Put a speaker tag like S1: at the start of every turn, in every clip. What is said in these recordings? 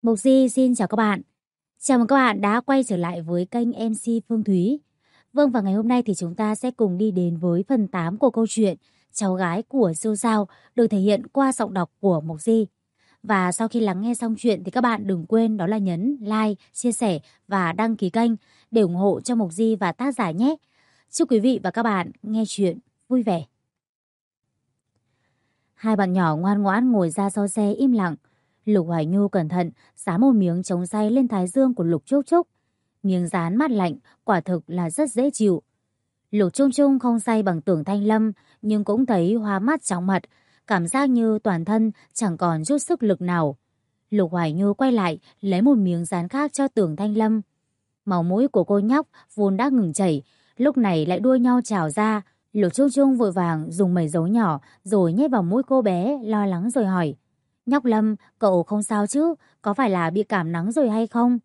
S1: Mộc Di xin chào các bạn. Chào mừng các bạn đã quay trở lại với kênh MC Phương Thúy. Vâng, và ngày hôm nay thì chúng ta sẽ cùng đi đến với phần 8 của câu chuyện Cháu gái của siêu sao được thể hiện qua giọng đọc của Mộc Di. Và sau khi lắng nghe xong chuyện thì các bạn đừng quên đó là nhấn like, chia sẻ và đăng ký kênh để ủng hộ cho Mộc Di và tác giả nhé. Chúc quý vị và các bạn nghe chuyện vui vẻ. Hai bạn nhỏ ngoan ngoãn ngồi ra sau xe im lặng. Lục Hoài Nhu cẩn thận dán một miếng chống say lên thái dương của Lục Trúc Trúc. Miếng dán mát lạnh, quả thực là rất dễ chịu. Lục Trung Trung không say bằng Tưởng Thanh Lâm, nhưng cũng thấy hoa mắt chóng mặt, cảm giác như toàn thân chẳng còn chút sức lực nào. Lục Hoài Nhu quay lại lấy một miếng dán khác cho Tưởng Thanh Lâm. Máu mũi của cô nhóc vốn đã ngừng chảy, lúc này lại đua nhau trào ra. Lục Trung Trung vội vàng dùng mẩy dấu nhỏ rồi nhét vào mũi cô bé, lo lắng rồi hỏi: "Nhóc Lâm, cậu không sao chứ? Có phải là bị cảm nắng rồi hay không?"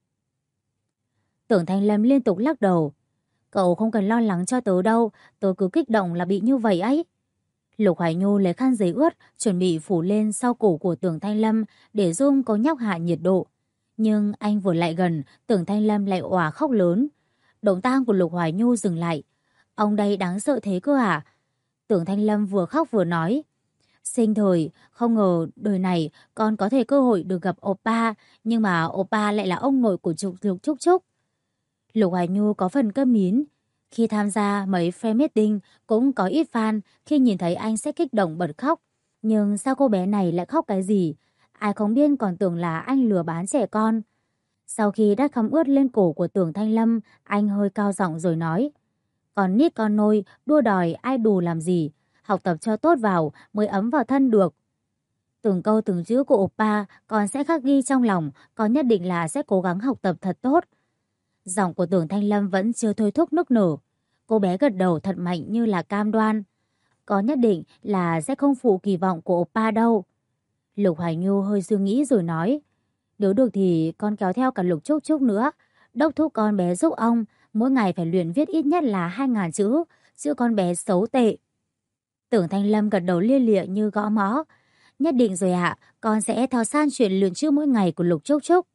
S1: Tưởng Thanh Lâm liên tục lắc đầu. "Cậu không cần lo lắng cho tớ đâu, tớ cứ kích động là bị như vậy ấy." Lục Hoài Nhu lấy khăn giấy ướt chuẩn bị phủ lên sau cổ của Tưởng Thanh Lâm để giúp cô nhóc hạ nhiệt độ. Nhưng anh vừa lại gần, Tưởng Thanh Lâm lại òa khóc lớn. Động tác của Lục Hoài Nhu dừng lại. "Ông đây đáng sợ thế cơ à?" Tưởng Thanh Lâm vừa khóc vừa nói: "Sinh thời, không ngờ đời này con có thể cơ hội được gặp oppa, nhưng mà oppa lại là ông nội của Lục Trúc Trúc." Lục Hoài Nhu có phần câm nín. Khi tham gia mấy fan meeting cũng có ít fan, khi nhìn thấy anh sẽ kích động bật khóc. Nhưng sao cô bé này lại khóc cái gì? Ai không biết còn tưởng là anh lừa bán trẻ con. Sau khi đắt khăn ướt lên cổ của Tưởng Thanh Lâm, anh hơi cao giọng rồi nói: "Con nít con nôi, đua đòi idol làm gì? Học tập cho tốt vào mới ấm vào thân được." Từng câu từng chữ của oppa con sẽ khắc ghi trong lòng, con nhất định là sẽ cố gắng học tập thật tốt. Giọng của Tưởng Thanh Lâm vẫn chưa thôi thúc nức nở. Cô bé gật đầu thật mạnh như là cam đoan: "Con nhất định là sẽ không phụ kỳ vọng của oppa đâu." Lục Hoài Nhu hơi suy nghĩ rồi nói: "Nếu được thì con kéo theo cả Lục Trúc Trúc nữa, đốc thúc con bé giúp ông, mỗi ngày phải luyện viết ít nhất là 2.000 chữ, chứ con bé xấu tệ." Tưởng Thanh Lâm gật đầu lia lịa như gõ mõ: "Nhất định rồi ạ, con sẽ theo san chuyện luyện chữ mỗi ngày của Lục Trúc Trúc."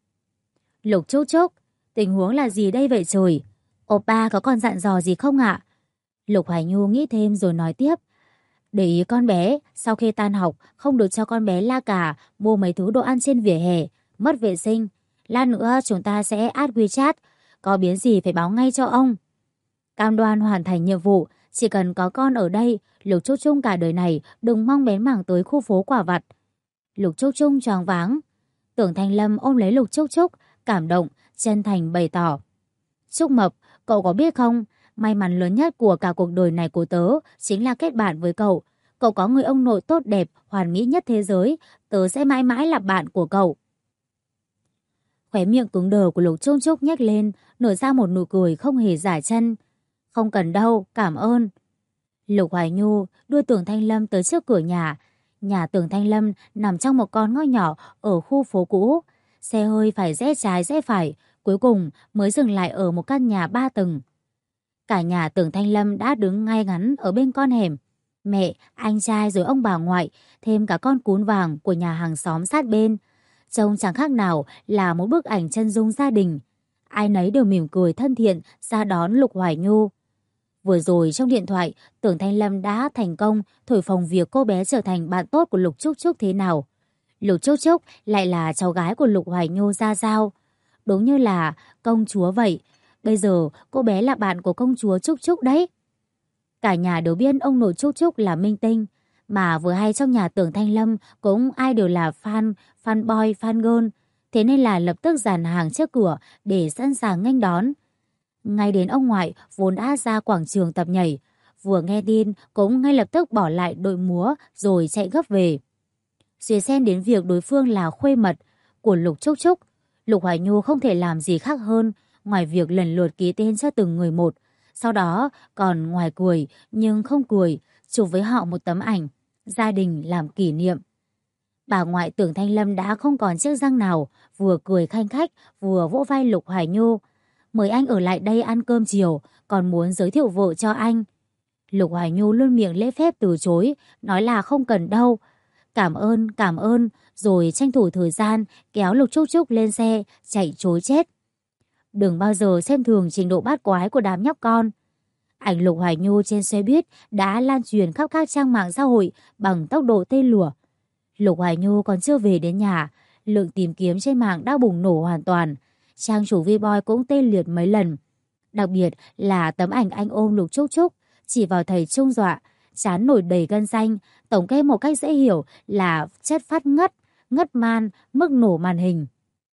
S1: "Lục Trúc Trúc, tình huống là gì đây vậy trời? Oppa có còn dặn dò gì không ạ?" Lục Hoài Nhu nghĩ thêm rồi nói tiếp: "Để ý con bé, sau khi tan học không được cho con bé la cà mua mấy thứ đồ ăn trên vỉa hè, mất vệ sinh. Lát nữa chúng ta sẽ add WeChat, có biến gì phải báo ngay cho ông. Cam đoan hoàn thành nhiệm vụ, chỉ cần có con ở đây, Lục Trúc Trung cả đời này đừng mong bén mảng tới khu phố quả vặt." Lục Trúc Trung choáng váng. Tưởng Thanh Lâm ôm lấy Lục Trúc Trúc, cảm động, chân thành bày tỏ: "Trúc Mập, cậu có biết không, may mắn lớn nhất của cả cuộc đời này của tớ chính là kết bạn với cậu. Cậu có người ông nội tốt đẹp, hoàn mỹ nhất thế giới, tớ sẽ mãi mãi là bạn của cậu." Khóe miệng cứng đờ của Lục Trúc Trúc nhếch lên, nở ra một nụ cười không hề giả chân. "Không cần đâu, cảm ơn." Lục Hoài Nhu đưa Tưởng Thanh Lâm tới trước cửa nhà. Nhà Tưởng Thanh Lâm nằm trong một con ngõ nhỏ ở khu phố cũ. Xe hơi phải rẽ trái rẽ phải, cuối cùng mới dừng lại ở một căn nhà 3 tầng. Cả nhà Tưởng Thanh Lâm đã đứng ngay ngắn ở bên con hẻm. Mẹ, anh trai rồi ông bà ngoại, thêm cả con cún vàng của nhà hàng xóm sát bên. Trông chẳng khác nào là một bức ảnh chân dung gia đình. Ai nấy đều mỉm cười thân thiện ra đón Lục Hoài Nhu. Vừa rồi trong điện thoại, Tưởng Thanh Lâm đã thành công thổi phồng việc cô bé trở thành bạn tốt của Lục Trúc Trúc thế nào. Lục Trúc Trúc lại là cháu gái của Lục Hoài Nhu ra sao. Đúng như là công chúa vậy. Bây giờ cô bé là bạn của công chúa Trúc Trúc đấy. Cả nhà đều biết ông nội Trúc Trúc là minh tinh. Mà vừa hay trong nhà Tưởng Thanh Lâm cũng ai đều là fan boy, fan girl. Thế nên là lập tức dàn hàng trước cửa để sẵn sàng nghênh đón. Ngay đến ông ngoại vốn đã ra quảng trường tập nhảy, vừa nghe tin cũng ngay lập tức bỏ lại đội múa rồi chạy gấp về. Suy xen đến việc đối phương là khuê mật của Lục Trúc Trúc, Lục Hoài Nhu không thể làm gì khác hơn ngoài việc lần lượt ký tên cho từng người một. Sau đó còn ngoài cười nhưng không cười, chụp với họ một tấm ảnh gia đình làm kỷ niệm. Bà ngoại Tưởng Thanh Lâm đã không còn chiếc răng nào, vừa cười khanh khách vừa vỗ vai Lục Hoài Nhu: "Mời anh ở lại đây ăn cơm chiều, còn muốn giới thiệu vợ cho anh." Lục Hoài Nhu luôn miệng lễ phép từ chối, nói là không cần đâu. Cảm ơn, rồi tranh thủ thời gian kéo Lục Trúc Trúc lên xe, chạy trối chết. Đừng bao giờ xem thường trình độ bát quái của đám nhóc con. Ảnh Lục Hoài Nhu trên xe buýt đã lan truyền khắp các trang mạng xã hội bằng tốc độ tên lửa. Lục Hoài Nhu còn chưa về đến nhà, lượng tìm kiếm trên mạng đã bùng nổ hoàn toàn. Trang chủ Vboy cũng tê liệt mấy lần. Đặc biệt là tấm ảnh anh ôm Lục Trúc Trúc, chỉ vào thầy trung dọa, trán nổi đầy gân xanh, tổng kết một cách dễ hiểu là chất phát ngất, ngất man, mức nổ màn hình.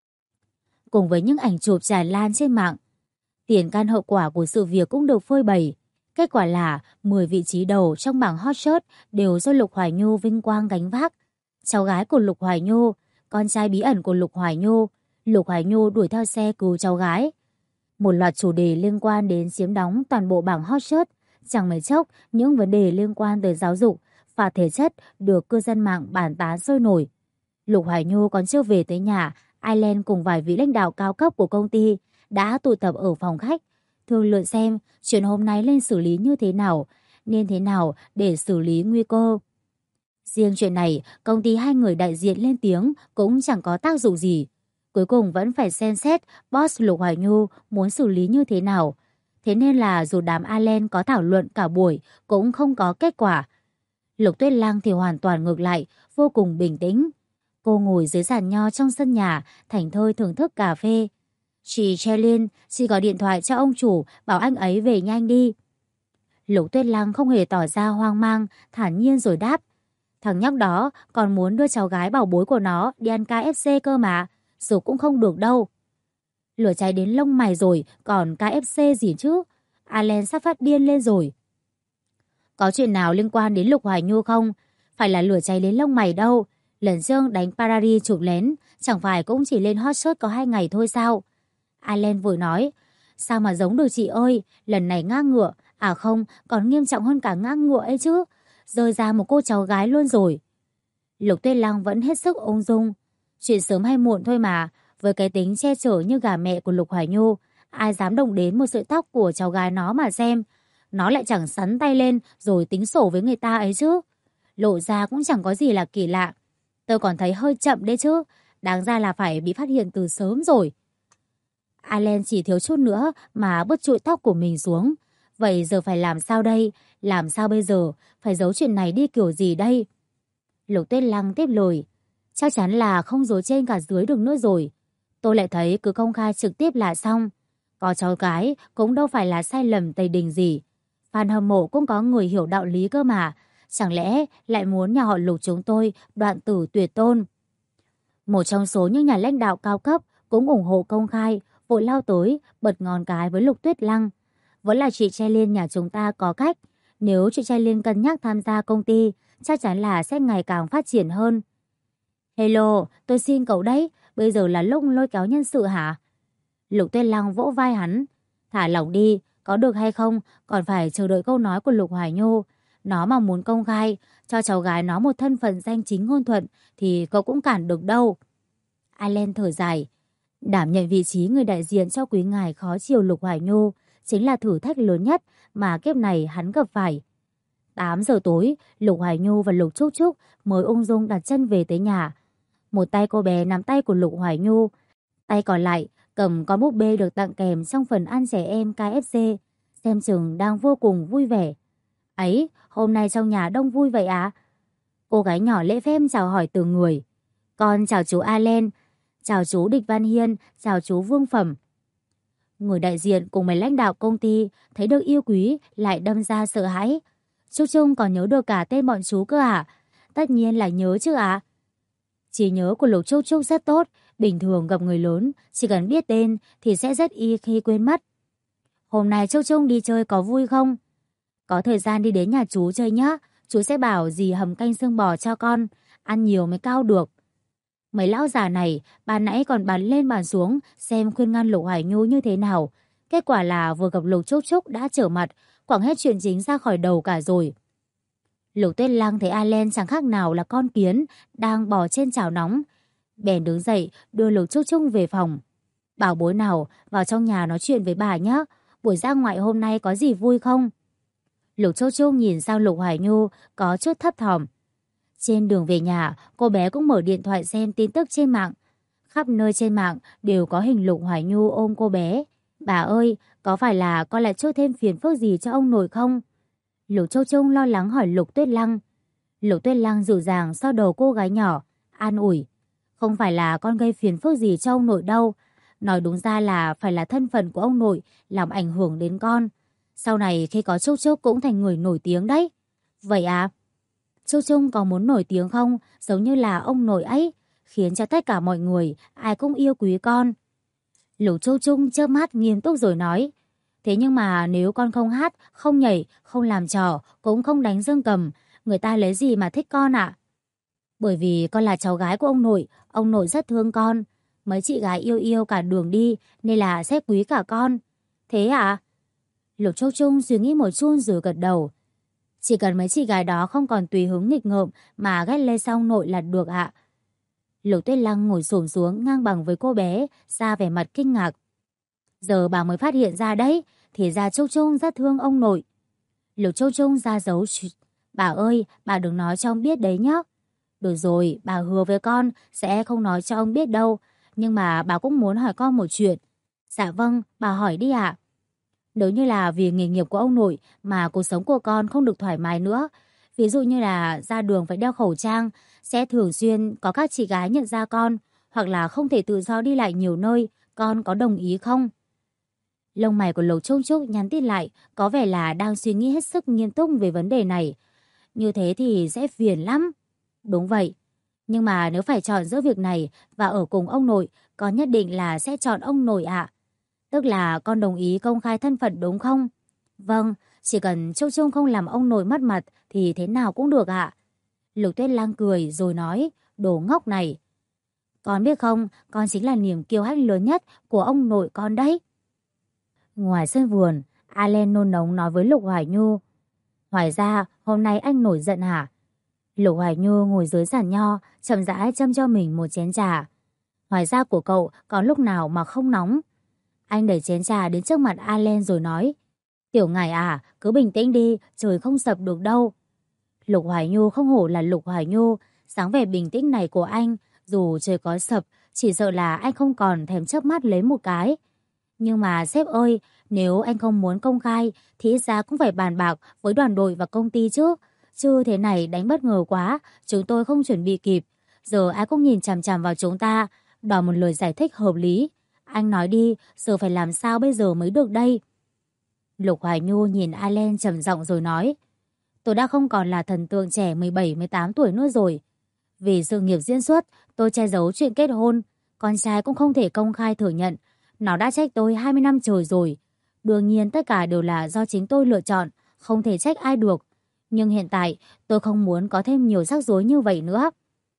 S1: Cùng với những ảnh chụp tràn lan trên mạng, tiền căn hậu quả của sự việc cũng được phơi bày. Kết quả là 10 vị trí đầu trong bảng hot search đều do Lục Hoài Nhu vinh quang gánh vác. Cháu gái của Lục Hoài Nhu, con trai bí ẩn của Lục Hoài Nhu, Lục Hoài Nhu đuổi theo xe cứu cháu gái. Một loạt chủ đề liên quan đến chiếm đóng toàn bộ bảng hot search. Chẳng mấy chốc, những vấn đề liên quan tới giáo dục và thể chất được cư dân mạng bàn tán sôi nổi. Lục Hoài Nhu còn chưa về tới nhà, Ireland cùng vài vị lãnh đạo cao cấp của công ty đã tụ tập ở phòng khách, thương lượng xem chuyện hôm nay nên xử lý như thế nào, nên thế nào để xử lý nguy cơ. Riêng chuyện này, công ty hai người đại diện lên tiếng cũng chẳng có tác dụng gì. Cuối cùng vẫn phải xem xét boss Lục Hoài Nhu muốn xử lý như thế nào. Thế nên là dù đám Ireland có thảo luận cả buổi cũng không có kết quả. Lục Tuyết Lăng thì hoàn toàn ngược lại, vô cùng bình tĩnh. Cô ngồi dưới giàn nho trong sân nhà, thảnh thơi thưởng thức cà phê. Chị Chelin, chị gọi điện thoại cho ông chủ, bảo anh ấy về nhanh đi. Lục Tuyết Lăng không hề tỏ ra hoang mang, thản nhiên rồi đáp. Thằng nhóc đó còn muốn đưa cháu gái bảo bối của nó đi ăn KFC cơ mà, dù cũng không được đâu. Lửa cháy đến lông mày rồi, còn KFC gì chứ? Allen sắp phát điên lên rồi. Có chuyện nào liên quan đến Lục Hoài Nhu không? Phải là lửa cháy đến lông mày đâu. Lần trước đánh Paradis chụp lén, chẳng phải cũng chỉ lên hot search có 2 ngày thôi sao? Allen vừa nói. Sao mà giống được chị ơi, lần này ngã ngựa, à không, còn nghiêm trọng hơn cả ngã ngựa ấy chứ. Rơi ra một cô cháu gái luôn rồi. Lục Tuyết Lăng vẫn hết sức ung dung. Chuyện sớm hay muộn thôi mà, với cái tính che chở như gà mẹ của Lục Hoài Nhu, ai dám động đến một sợi tóc của cháu gái nó mà xem. Nó lại chẳng sắn tay lên rồi tính sổ với người ta ấy chứ. Lộ ra cũng chẳng có gì là kỳ lạ. Tôi còn thấy hơi chậm đấy chứ, đáng ra là phải bị phát hiện từ sớm rồi. Allen chỉ thiếu chút nữa mà bứt trụi tóc của mình xuống. Vậy giờ phải làm sao đây? Làm sao bây giờ? Phải giấu chuyện này đi kiểu gì đây? Lục Tuyết Lăng tiếp lời. Chắc chắn là không giấu trên cả dưới được nữa rồi. Tôi lại thấy cứ công khai trực tiếp là xong. Có cháu gái cũng đâu phải là sai lầm tày đình gì. Fan hâm mộ cũng có người hiểu đạo lý cơ mà. Chẳng lẽ lại muốn nhà họ Lục chúng tôi đoạn tử tuyệt tôn? Một trong số những nhà lãnh đạo cao cấp cũng ủng hộ công khai, vội lao tới, bật ngón cái với Lục Tuyết Lăng. Vẫn là chị Trai Liên nhà chúng ta có cách. Nếu chị Trai Liên cân nhắc tham gia công ty, chắc chắn là sẽ ngày càng phát triển hơn. Hello, tôi xin cậu đấy, bây giờ là lúc lôi kéo nhân sự hả? Lục Tuyết Lăng vỗ vai hắn. Thả lỏng đi, có được hay không, còn phải chờ đợi câu nói của Lục Hoài Nhu. Nó mà muốn công khai, cho cháu gái nó một thân phận danh chính ngôn thuận, thì cậu cũng cản được đâu. Allen thở dài. Đảm nhận vị trí người đại diện cho quý ngài khó chiều Lục Hoài Nhu chính là thử thách lớn nhất mà kiếp này hắn gặp phải. 8 giờ tối, Lục Hoài Nhu và Lục Trúc Trúc mới ung dung đặt chân về tới nhà. Một tay cô bé nắm tay của Lục Hoài Nhu, tay còn lại cầm con búp bê được tặng kèm trong phần ăn trẻ em KFC, xem chừng đang vô cùng vui vẻ. Ấy, hôm nay trong nhà đông vui vậy à? Cô gái nhỏ lễ phép chào hỏi từng người. Con chào chú Allen, chào chú Địch Văn Hiên, chào chú Vương Phẩm. Người đại diện cùng mấy lãnh đạo công ty thấy được yêu quý lại đâm ra sợ hãi. Trúc Trung còn nhớ được cả tên bọn chú cơ à? Tất nhiên là nhớ chứ ạ. Trí nhớ của Lục Trúc Trúc rất tốt, bình thường gặp người lớn, chỉ cần biết tên thì sẽ rất y khi quên mất. Hôm nay Trúc Trung đi chơi có vui không? Có thời gian đi đến nhà chú chơi nhá, chú sẽ bảo dì hầm canh xương bò cho con, ăn nhiều mới cao được. Mấy lão già này, ban nãy còn bàn lên bàn xuống xem khuyên ngăn Lục Hoài Nhu như thế nào. Kết quả là vừa gặp Lục Trúc Trúc đã trở mặt, quẳng hết chuyện chính ra khỏi đầu cả rồi. Lục Tuyết Lăng thấy Allen chẳng khác nào là con kiến đang bò trên chảo nóng. Bèn đứng dậy đưa Lục Trúc Trúc về phòng. Bảo bối nào vào trong nhà nói chuyện với bà nhé. Buổi ra ngoại hôm nay có gì vui không? Lục Trúc Trúc nhìn sang Lục Hoài Nhu có chút thấp thỏm. Trên đường về nhà, cô bé cũng mở điện thoại xem tin tức trên mạng. Khắp nơi trên mạng đều có hình Lục Hoài Nhu ôm cô bé. Bà ơi, có phải là con lại chuốc thêm phiền phức gì cho ông nội không? Lục Châu Trung lo lắng hỏi Lục Tuyết Lăng. Lục Tuyết Lăng dịu dàng xoa đầu cô gái nhỏ, an ủi. Không phải là con gây phiền phức gì cho ông nội đâu. Nói đúng ra là phải là thân phận của ông nội làm ảnh hưởng đến con. Sau này khi có Trúc Trúc cũng thành người nổi tiếng đấy. Vậy à? Trúc Trung có muốn nổi tiếng không? Giống như là ông nội ấy, khiến cho tất cả mọi người ai cũng yêu quý con. Lục Trúc Trung chớp mắt nghiêm túc rồi nói. Thế nhưng mà nếu con không hát, không nhảy, không làm trò, cũng không đánh dương cầm, người ta lấy gì mà thích con ạ? Bởi vì con là cháu gái của ông nội rất thương con. Mấy chị gái yêu yêu cả đường đi nên là sẽ quý cả con. Thế à? Lục Trúc Trung suy nghĩ một chút rồi gật đầu. Chỉ cần mấy chị gái đó không còn tùy hứng nghịch ngợm mà ghét lê sau nội là được ạ. Lục Tuyết Lăng ngồi xổm xuống ngang bằng với cô bé, ra vẻ mặt kinh ngạc. Giờ bà mới phát hiện ra đấy, thì ra Trúc Trung rất thương ông nội. Lục Trúc Trung ra dấu. Bà ơi, bà đừng nói cho ông biết đấy nhé. Được rồi, bà hứa với con sẽ không nói cho ông biết đâu. Nhưng mà bà cũng muốn hỏi con một chuyện. Dạ vâng, bà hỏi đi ạ. Nếu như là vì nghề nghiệp của ông nội mà cuộc sống của con không được thoải mái nữa, ví dụ như là ra đường phải đeo khẩu trang, sẽ thường xuyên có các chị gái nhận ra con, hoặc là không thể tự do đi lại nhiều nơi, con có đồng ý không? Lông mày của Lục Trúc Trúc nhắn tin lại, có vẻ là đang suy nghĩ hết sức nghiêm túc về vấn đề này. Như thế thì sẽ phiền lắm. Đúng vậy. Nhưng mà nếu phải chọn giữa việc này và ở cùng ông nội, con nhất định là sẽ chọn ông nội ạ. Tức là con đồng ý công khai thân phận đúng không? Vâng, chỉ cần Trúc Trung không làm ông nội mất mặt thì thế nào cũng được ạ. Lục Tuyết Lang cười rồi nói, đồ ngốc này. Con biết không, con chính là niềm kiêu hãnh lớn nhất của ông nội con đấy. Ngoài sân vườn, Allen nôn nóng nói với Lục Hoài Nhu. Hoài ra, hôm nay anh nổi giận hả? Lục Hoài Nhu ngồi dưới giàn nho, chậm rãi châm cho mình một chén trà. Hoài ra của cậu có lúc nào mà không nóng? Anh đẩy chén trà đến trước mặt Allen rồi nói. Tiểu ngải à, cứ bình tĩnh đi, trời không sập được đâu. Lục Hoài Nhu không hổ là Lục Hoài Nhu, sáng vẻ bình tĩnh này của anh, dù trời có sập, chỉ sợ là anh không còn thèm chớp mắt lấy một cái. Nhưng mà sếp ơi, nếu anh không muốn công khai thì ít ra cũng phải bàn bạc với đoàn đội và công ty chứ. Chứ thế này đánh bất ngờ quá, chúng tôi không chuẩn bị kịp. Giờ ai cũng nhìn chằm chằm vào chúng ta, đòi một lời giải thích hợp lý. Anh nói đi, giờ phải làm sao bây giờ mới được đây? Lục Hoài Nhu nhìn Allen trầm giọng rồi nói. Tôi đã không còn là thần tượng trẻ 17-18 tuổi nữa rồi. Vì sự nghiệp diễn xuất, tôi che giấu chuyện kết hôn. Con trai cũng không thể công khai thừa nhận. Nó đã trách tôi 20 năm trời rồi. Đương nhiên tất cả đều là do chính tôi lựa chọn, không thể trách ai được. Nhưng hiện tại tôi không muốn có thêm nhiều rắc rối như vậy nữa.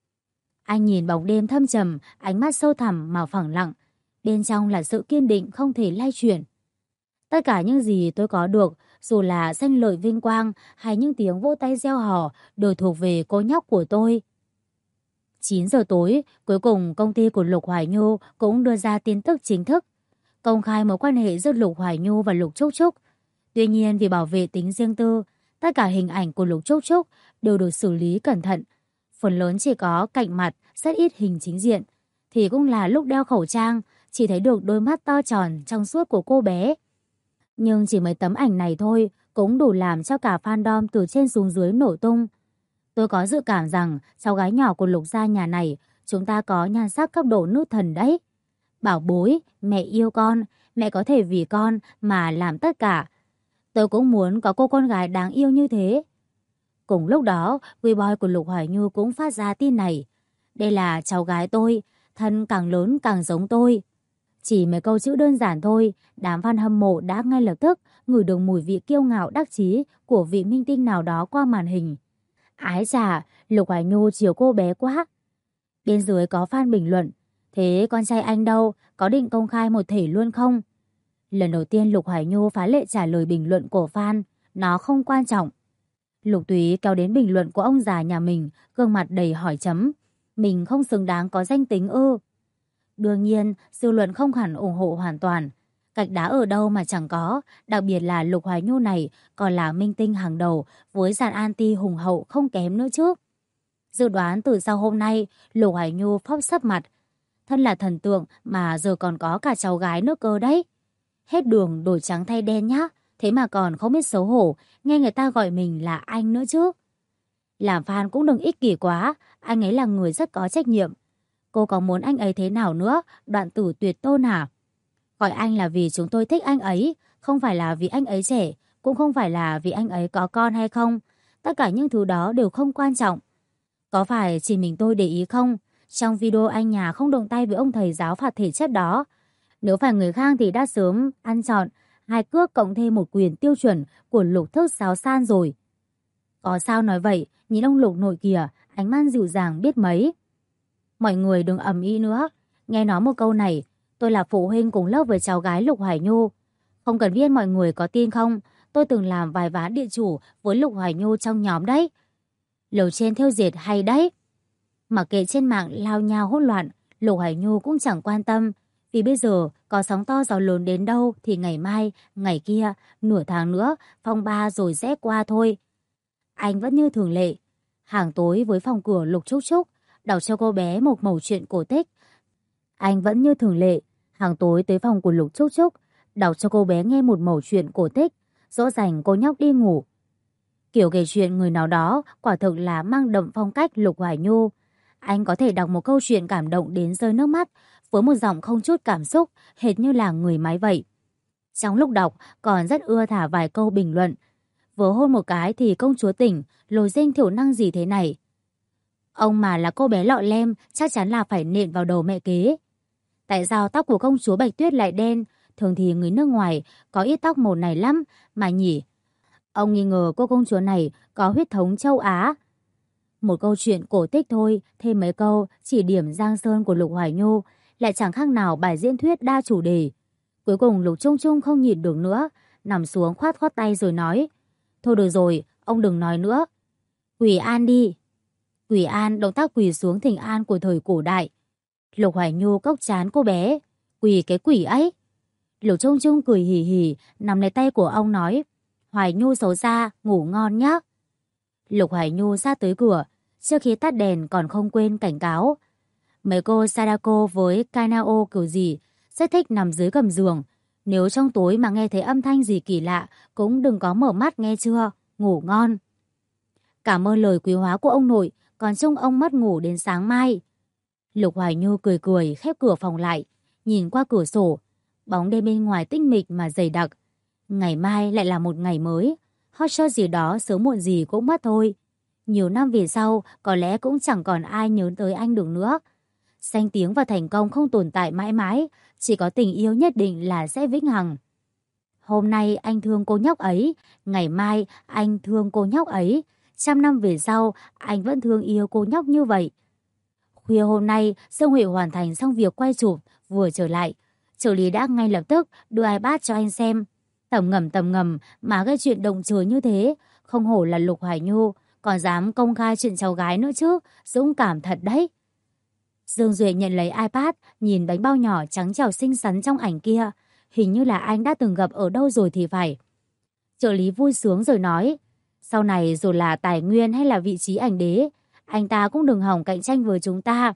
S1: Anh nhìn bóng đêm thâm trầm, ánh mắt sâu thẳm mà phẳng lặng. Bên trong là sự kiên định không thể lay chuyển. Tất cả những gì tôi có được, dù là danh lợi vinh quang hay những tiếng vỗ tay reo hò, đều thuộc về cô nhóc của tôi. 9 giờ tối, cuối cùng công ty của Lục Hoài Nhu cũng đưa ra tin tức chính thức, công khai mối quan hệ giữa Lục Hoài Nhu và Lục Trúc Trúc. Tuy nhiên vì bảo vệ tính riêng tư, tất cả hình ảnh của Lục Trúc Trúc đều được xử lý cẩn thận. Phần lớn chỉ có cạnh mặt, rất ít hình chính diện. Thì cũng là lúc đeo khẩu trang, chỉ thấy được đôi mắt to tròn trong suốt của cô bé. Nhưng chỉ mấy tấm ảnh này thôi cũng đủ làm cho cả fandom từ trên xuống dưới nổ tung. Tôi có dự cảm rằng cháu gái nhỏ của Lục gia nhà này chúng ta có nhan sắc cấp độ nữ thần đấy. Bảo bối, mẹ yêu con, mẹ có thể vì con mà làm tất cả. Tôi cũng muốn có cô con gái đáng yêu như thế. Cùng lúc đó, Weiboy của Lục Hoài Nhu cũng phát ra tin này. Đây là cháu gái tôi, thân càng lớn càng giống tôi. Chỉ mấy câu chữ đơn giản thôi, đám fan hâm mộ đã ngay lập tức ngửi được mùi vị kiêu ngạo đắc chí của vị minh tinh nào đó qua màn hình. Ái chà, Lục Hoài Nhu chiều cô bé quá. Bên dưới có fan bình luận, thế con trai anh đâu, có định công khai một thể luôn không? Lần đầu tiên Lục Hoài Nhu phá lệ trả lời bình luận của fan, nó không quan trọng. Lục Túy kéo đến bình luận của ông già nhà mình, gương mặt đầy hỏi chấm. Mình không xứng đáng có danh tính ư? Đương nhiên, dư luận không hẳn ủng hộ hoàn toàn. Gạch đá ở đâu mà chẳng có, đặc biệt là Lục Hoài Nhu này còn là minh tinh hàng đầu với dàn anti hùng hậu không kém nữa chứ. Dự đoán từ sau hôm nay, Lục Hải Nhu phóc sấp mặt. Thân là thần tượng mà giờ còn có cả cháu gái nữa cơ đấy. Hết đường đổi trắng thay đen nhá. Thế mà còn không biết xấu hổ, nghe người ta gọi mình là anh nữa chứ. Làm fan cũng đừng ích kỷ quá, anh ấy là người rất có trách nhiệm. Cô có muốn anh ấy thế nào nữa, Đoạn Tử tuyệt tôn hả? Gọi anh là vì chúng tôi thích anh ấy, không phải là vì anh ấy trẻ, cũng không phải là vì anh ấy có con hay không. Tất cả những thứ đó đều không quan trọng. Có phải chỉ mình tôi để ý không? Trong video anh nhà không động tay với ông thầy giáo phạt thể chất đó. Nếu phải người khác thì đã sớm ăn trọn 2 cước cộng thêm 1 quyền tiêu chuẩn của Lục Thức Sáo San rồi. Có sao nói vậy, nhìn ông Lục nội kìa, ánh mắt dịu dàng biết mấy. Mọi người đừng ầm ĩ nữa. Nghe nói một câu này, tôi là phụ huynh cùng lớp với cháu gái Lục Hoài Nhu. Không cần biết mọi người có tin không, tôi từng làm vài ván địa chủ với Lục Hoài Nhu trong nhóm đấy. Lầu trên thêu dệt hay đấy. Mặc kệ trên mạng lao nhao hỗn loạn, Lục Hoài Nhu cũng chẳng quan tâm. Vì bây giờ có sóng to gió lớn đến đâu thì ngày mai, ngày kia, nửa tháng nữa, phong ba rồi sẽ qua thôi. Anh vẫn như thường lệ. Hàng tối với phòng cửa Lục Trúc Trúc, đọc cho cô bé một mẩu chuyện cổ tích. Anh vẫn như thường lệ. Hàng tối tới phòng của Lục Trúc Trúc, đọc cho cô bé nghe một mẩu chuyện cổ tích, dỗ dành cô nhóc đi ngủ. Kiểu kể chuyện người nào đó quả thực là mang đậm phong cách Lục Hoài Nhu. Anh có thể đọc một câu chuyện cảm động đến rơi nước mắt với một giọng không chút cảm xúc, hệt như là người máy vậy. Trong lúc đọc còn rất ưa thả vài câu bình luận. Vừa hôn một cái thì công chúa tỉnh, lồi danh thiểu năng gì thế này. Ông mà là cô bé lọ lem chắc chắn là phải nện vào đầu mẹ kế. Tại sao tóc của công chúa Bạch Tuyết lại đen? Thường thì người nước ngoài có ít tóc màu này lắm mà nhỉ. Ông nghi ngờ cô công chúa này có huyết thống châu Á. Một câu chuyện cổ tích thôi, thêm mấy câu chỉ điểm giang sơn của Lục Hoài Nhu lại chẳng khác nào bài diễn thuyết đa chủ đề. Cuối cùng Lục Trung Trung không nhịn được nữa, nằm xuống khoát khoát tay rồi nói: Thôi được rồi, ông đừng nói nữa. Quỳ an đi. Quỳ an, động tác quỳ xuống thỉnh an của thời cổ đại. Lục Hoài Nhu cốc chán cô bé. Quỳ cái quỷ ấy. Lục Trung Trung cười hì hì, nắm lấy tay của ông nói: Hoài Nhu xấu xa, ngủ ngon nhá. Lục Hoài Nhu ra tới cửa, trước khi tắt đèn còn không quên cảnh cáo. Mấy cô Sadako với Kanao kiểu gì rất thích nằm dưới gầm giường. Nếu trong tối mà nghe thấy âm thanh gì kỳ lạ cũng đừng có mở mắt nghe chưa, ngủ ngon. Cảm ơn lời quý hóa của ông nội, còn trông ông mất ngủ đến sáng mai. Lục Hoài Nhu cười cười khép cửa phòng lại, nhìn qua cửa sổ. Bóng đêm bên ngoài tinh mịch mà dày đặc. Ngày mai lại là một ngày mới. Hot shot gì đó sớm muộn gì cũng mất thôi. Nhiều năm về sau có lẽ cũng chẳng còn ai nhớ tới anh được nữa. Danh tiếng và thành công không tồn tại mãi mãi, chỉ có tình yêu nhất định là sẽ vĩnh hằng. Hôm nay anh thương cô nhóc ấy, ngày mai anh thương cô nhóc ấy, 100 năm về sau anh vẫn thương yêu cô nhóc như vậy. Khuya hôm nay, Dương Huệ hoàn thành xong việc quay chụp, vừa trở lại. Trợ lý đã ngay lập tức đưa iPad cho anh xem. Tầm ngầm mà gây chuyện động trời như thế, không hổ là Lục Hoài Nhu, còn dám công khai chuyện cháu gái nữa chứ, dũng cảm thật đấy. Dương Duệ nhận lấy iPad, nhìn bánh bao nhỏ trắng trẻo xinh xắn trong ảnh kia, hình như là anh đã từng gặp ở đâu rồi thì phải. Trợ lý vui sướng rồi nói, sau này dù là tài nguyên hay là vị trí ảnh đế, anh ta cũng đừng hỏng cạnh tranh với chúng ta.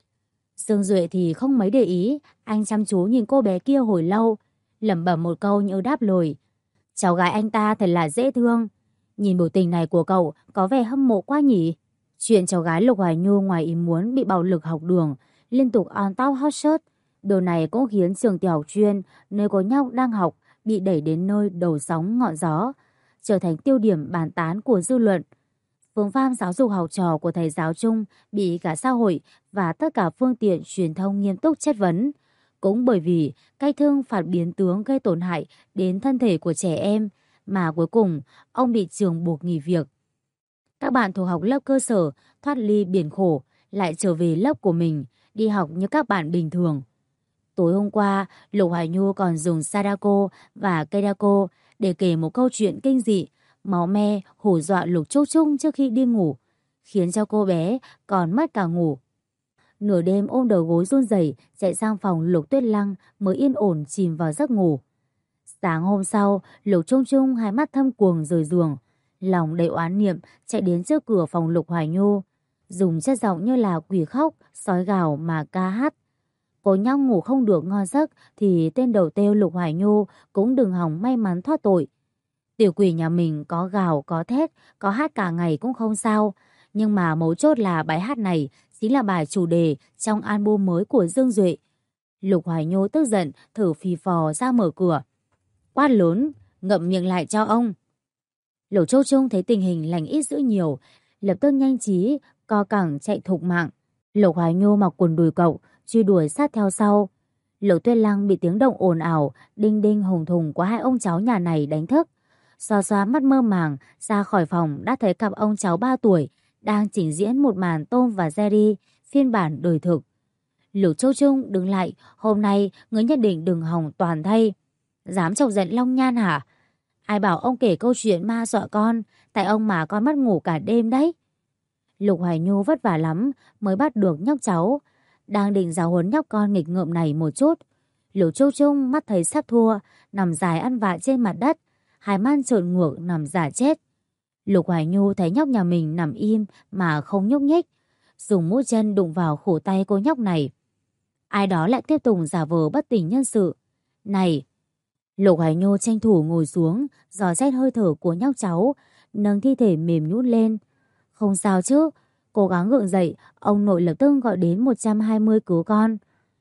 S1: Dương Duệ thì không mấy để ý, anh chăm chú nhìn cô bé kia hồi lâu, lẩm bẩm một câu như đáp lời. Cháu gái anh ta thật là dễ thương. Nhìn biểu tình này của cậu có vẻ hâm mộ quá nhỉ. Chuyện cháu gái Lục Hoài Nhu ngoài ý muốn bị bạo lực học đường, liên tục on top hot search. Điều này cũng khiến trường tiểu học chuyên, nơi có nhóc đang học, bị đẩy đến nơi đầu sóng ngọn gió, trở thành tiêu điểm bàn tán của dư luận. Phương pháp giáo dục học trò của thầy giáo Trung bị cả xã hội và tất cả phương tiện truyền thông nghiêm túc chất vấn. Cũng bởi vì cách thương phạt biến tướng gây tổn hại đến thân thể của trẻ em, mà cuối cùng ông bị trường buộc nghỉ việc. Các bạn thuộc học lớp cơ sở thoát ly biển khổ, lại trở về lớp của mình, đi học như các bạn bình thường. Tối hôm qua, Lục Hoài Nhu còn dùng Sadako và Keidako để kể một câu chuyện kinh dị, máu me hù dọa Lục Trúc Trúc trước khi đi ngủ, khiến cho cô bé còn mất cả ngủ. Nửa đêm ôm đầu gối run rẩy chạy sang phòng Lục Tuyết Lăng mới yên ổn chìm vào giấc ngủ. Sáng hôm sau, Lục Trung Trung hai mắt thâm quầng rời giường, lòng đầy oán niệm chạy đến trước cửa phòng Lục Hoài Nhu. dùng chất giọng như là quỷ khóc, sói gào mà ca hát. Cô nhóc ngủ không được ngon giấc thì tên đầu têu Lục Hoài Nhu cũng đừng hòng may mắn thoát tội. Tiểu quỷ nhà mình có gào, có thét, có hát cả ngày cũng không sao. Nhưng mà mấu chốt là bài hát này chính là bài chủ đề trong album mới của Dương Duệ. Lục Hoài Nhu tức giận thử phì phò ra mở cửa. Quát lớn, ngậm miệng lại cho ông. Lục Châu Trung thấy tình hình lành ít dữ nhiều, lập tức nhanh trí, co cẳng chạy thục mạng. Lục Hoài Nhu mặc quần đùi cậu, truy đuổi sát theo sau. Lục Tuyết Lăng bị tiếng động ồn ào, đinh đinh hùng thùng của hai ông cháu nhà này đánh thức. Xoa xoa mắt mơ màng, ra khỏi phòng đã thấy cặp ông cháu 3 tuổi đang trình diễn một màn Tom và Jerry phiên bản đời thực. Lục Châu Trung đứng lại, hôm nay ngươi nhất định đừng hòng toàn thay. Dám chọc giận Long Nhan hả? Ai bảo ông kể câu chuyện ma dọa con, tại ông mà con mất ngủ cả đêm đấy. Lục Hoài Nhu vất vả lắm mới bắt được nhóc cháu, đang định giáo huấn nhóc con nghịch ngợm này một chút. Lục Châu Trung mắt thấy sắp thua, nằm dài ăn vạ trên mặt đất, hai mắt trợn ngược nằm giả chết. Lục Hoài Nhu thấy nhóc nhà mình nằm im mà không nhúc nhích, dùng mũi chân đụng vào khổ tay cô nhóc này. Ai đó lại tiếp tục giả vờ bất tỉnh nhân sự. Này! Lục Hoài Nhu tranh thủ ngồi xuống, dò xét hơi thở của nhóc cháu, nâng thi thể mềm nhũn lên. Không sao chứ, cố gắng gượng dậy, ông nội lập tức gọi đến 120 cứu con.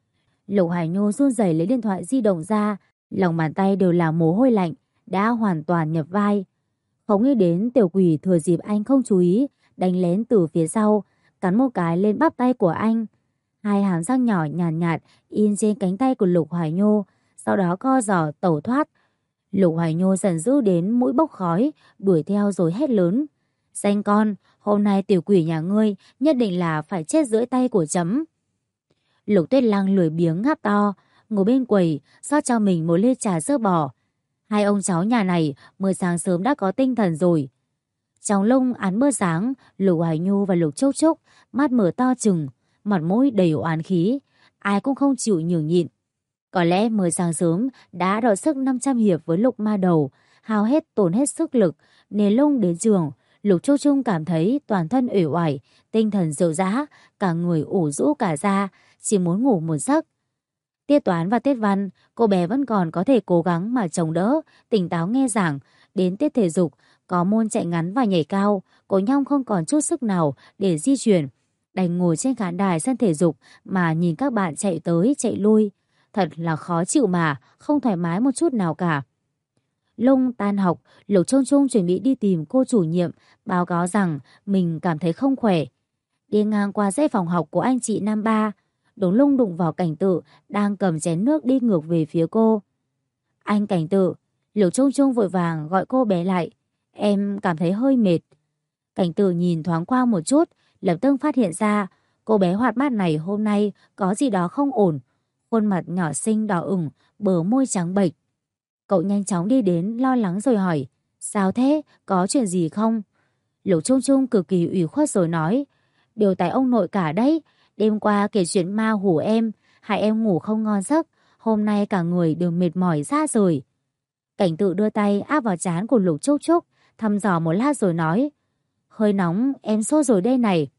S1: Lục Hoài Nhu run rẩy lấy điện thoại di động ra, lòng bàn tay đều là mồ hôi lạnh, đã hoàn toàn nhập vai. Không nghĩ đến tiểu quỷ thừa dịp anh không chú ý, đánh lén từ phía sau, cắn một cái lên bắp tay của anh. Hai hàm răng nhỏ nhàn nhạt, in trên cánh tay của Lục Hoài Nhu, sau đó co giò tẩu thoát. Lục Hoài Nhu giận dữ đến mũi bốc khói, đuổi theo rồi hét lớn. Danh con, hôm nay tiểu quỷ nhà ngươi nhất định là phải chết dưới tay của chấm. Lục Tuyết Lăng lười biếng ngáp to, ngồi bên quầy, rót cho mình một ly trà sữa bò. Hai ông cháu nhà này mới sáng sớm đã có tinh thần rồi. Trong lúc ăn bữa sáng, Lục Hoài Nhu và Lục Trúc Trúc mắt mở to trừng, mặt mũi đầy oán khí, ai cũng không chịu nhường nhịn. Có lẽ mới sáng sớm đã đọ sức 500 hiệp với Lục Ma Đầu, hao hết tổn hết sức lực, nên lúc đến trường, Lục Trúc Trung cảm thấy toàn thân uể oải, tinh thần rệu rã, cả người ủ rũ cả da, chỉ muốn ngủ một giấc. Tiết toán và tiết văn, cô bé vẫn còn có thể cố gắng mà chống đỡ, tỉnh táo nghe giảng. Đến tiết thể dục, có môn chạy ngắn và nhảy cao, cô nhong không còn chút sức nào để di chuyển. Đành ngồi trên khán đài sân thể dục mà nhìn các bạn chạy tới chạy lui. Thật là khó chịu mà, không thoải mái một chút nào cả. Lung tan học, Lục Trung Trung chuẩn bị đi tìm cô chủ nhiệm, báo cáo rằng mình cảm thấy không khỏe. Đi ngang qua dãy phòng học của anh chị Nam Ba, đúng lúc đụng vào Cảnh Tự đang cầm chén nước đi ngược về phía cô. Anh Cảnh Tự, Lục Trung Trung vội vàng gọi cô bé lại. Em cảm thấy hơi mệt. Cảnh Tự nhìn thoáng qua một chút, lập tức phát hiện ra cô bé hoạt bát này hôm nay có gì đó không ổn. Khuôn mặt nhỏ xinh đỏ ửng, bờ môi trắng bệch. Cậu nhanh chóng đi đến lo lắng rồi hỏi, sao thế, có chuyện gì không? Lục Trung Trung cực kỳ ủy khuất rồi nói, đều tại ông nội cả đấy. Đêm qua kể chuyện ma hù em, hại em ngủ không ngon giấc, hôm nay cả người đều mệt mỏi ra rồi. Cảnh Tự đưa tay áp vào trán của Lục Trúc Trúc, thăm dò một lát rồi nói, hơi nóng, em sốt rồi đây này.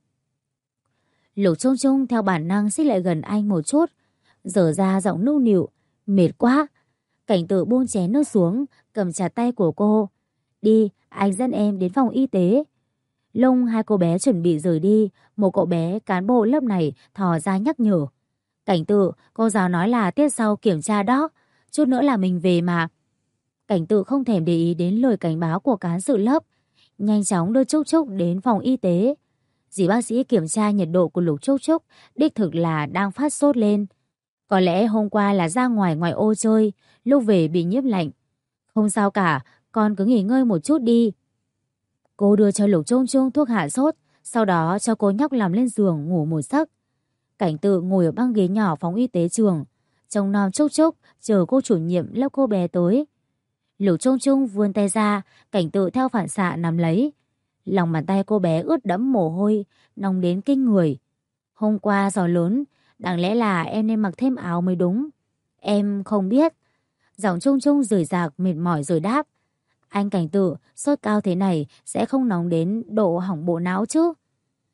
S1: Lục Trung Trung theo bản năng xích lại gần anh một chút, dở ra giọng nũng nịu, mệt quá. Cảnh Tự buông chén nước xuống, cầm chặt tay của cô. Đi, anh dẫn em đến phòng y tế. Lúc hai cô bé chuẩn bị rời đi, một cậu bé cán bộ lớp này thò ra nhắc nhở. Cảnh Tự, cô giáo nói là tiết sau kiểm tra đó, chút nữa là mình về mà. Cảnh Tự không thèm để ý đến lời cảnh báo của cán sự lớp, nhanh chóng đưa Trúc Trúc đến phòng y tế. Dì bác sĩ kiểm tra nhiệt độ của Lục Trúc Trúc, đích thực là đang phát sốt lên. Có lẽ hôm qua là ra ngoài ô chơi, lúc về bị nhiễm lạnh. Không sao cả, con cứ nghỉ ngơi một chút đi. Cô đưa cho Lục Trung Trung thuốc hạ sốt, sau đó cho cô nhóc nằm lên giường ngủ một giấc. Cảnh Tự ngồi ở băng ghế nhỏ phòng y tế trường, trông nom Trúc Trúc chờ cô chủ nhiệm lớp cô bé tới. Lục Trung Trung vươn tay ra, Cảnh Tự theo phản xạ nắm lấy. Lòng bàn tay cô bé ướt đẫm mồ hôi, nóng đến kinh người. Hôm qua gió lớn, đáng lẽ là em nên mặc thêm áo mới đúng. Em không biết. Giọng Trung Trung rời rạc mệt mỏi rồi đáp. Anh Cảnh Tự, sốt cao thế này sẽ không nóng đến độ hỏng bộ não chứ?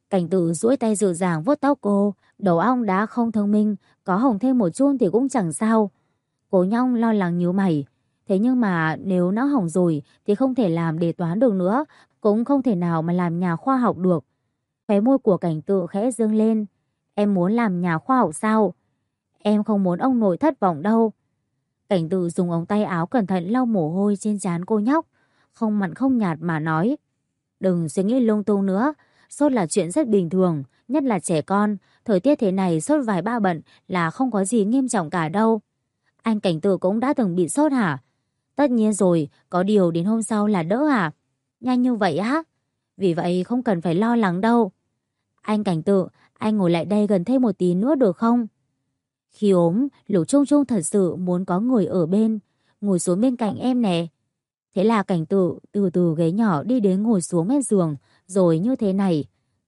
S1: Cảnh Tự duỗi tay dịu dàng vuốt tóc cô, đầu óc đã không thông minh, có hồng thêm một chút thì cũng chẳng sao. Cố Nhong lo lắng nhíu mày. Thế nhưng mà nếu nó hỏng rồi thì không thể làm đề toán được nữa, cũng không thể nào mà làm nhà khoa học được. Khóe môi của Cảnh Tự khẽ dương lên. Em muốn làm nhà khoa học sao? Em không muốn ông nội thất vọng đâu. Cảnh Tự dùng ống tay áo cẩn thận lau mồ hôi trên trán cô nhóc, không mặn không nhạt mà nói. Đừng suy nghĩ lung tung nữa, sốt là chuyện rất bình thường, nhất là trẻ con, thời tiết thế này sốt vài ba bận là không có gì nghiêm trọng cả đâu. Anh Cảnh Tự cũng đã từng bị sốt hả? Tất nhiên rồi, có điều đến hôm sau là đỡ à? Nhanh như vậy á? Vì vậy không cần phải lo lắng đâu. Anh Cảnh Tự, anh ngồi lại đây gần thêm một tí nữa được không? Khi ốm, Lục Trung Trung thật sự muốn có người ở bên, ngồi xuống bên cạnh em nè. Thế là Cảnh Tự từ từ ghế nhỏ đi đến ngồi xuống mép giường, rồi như thế này.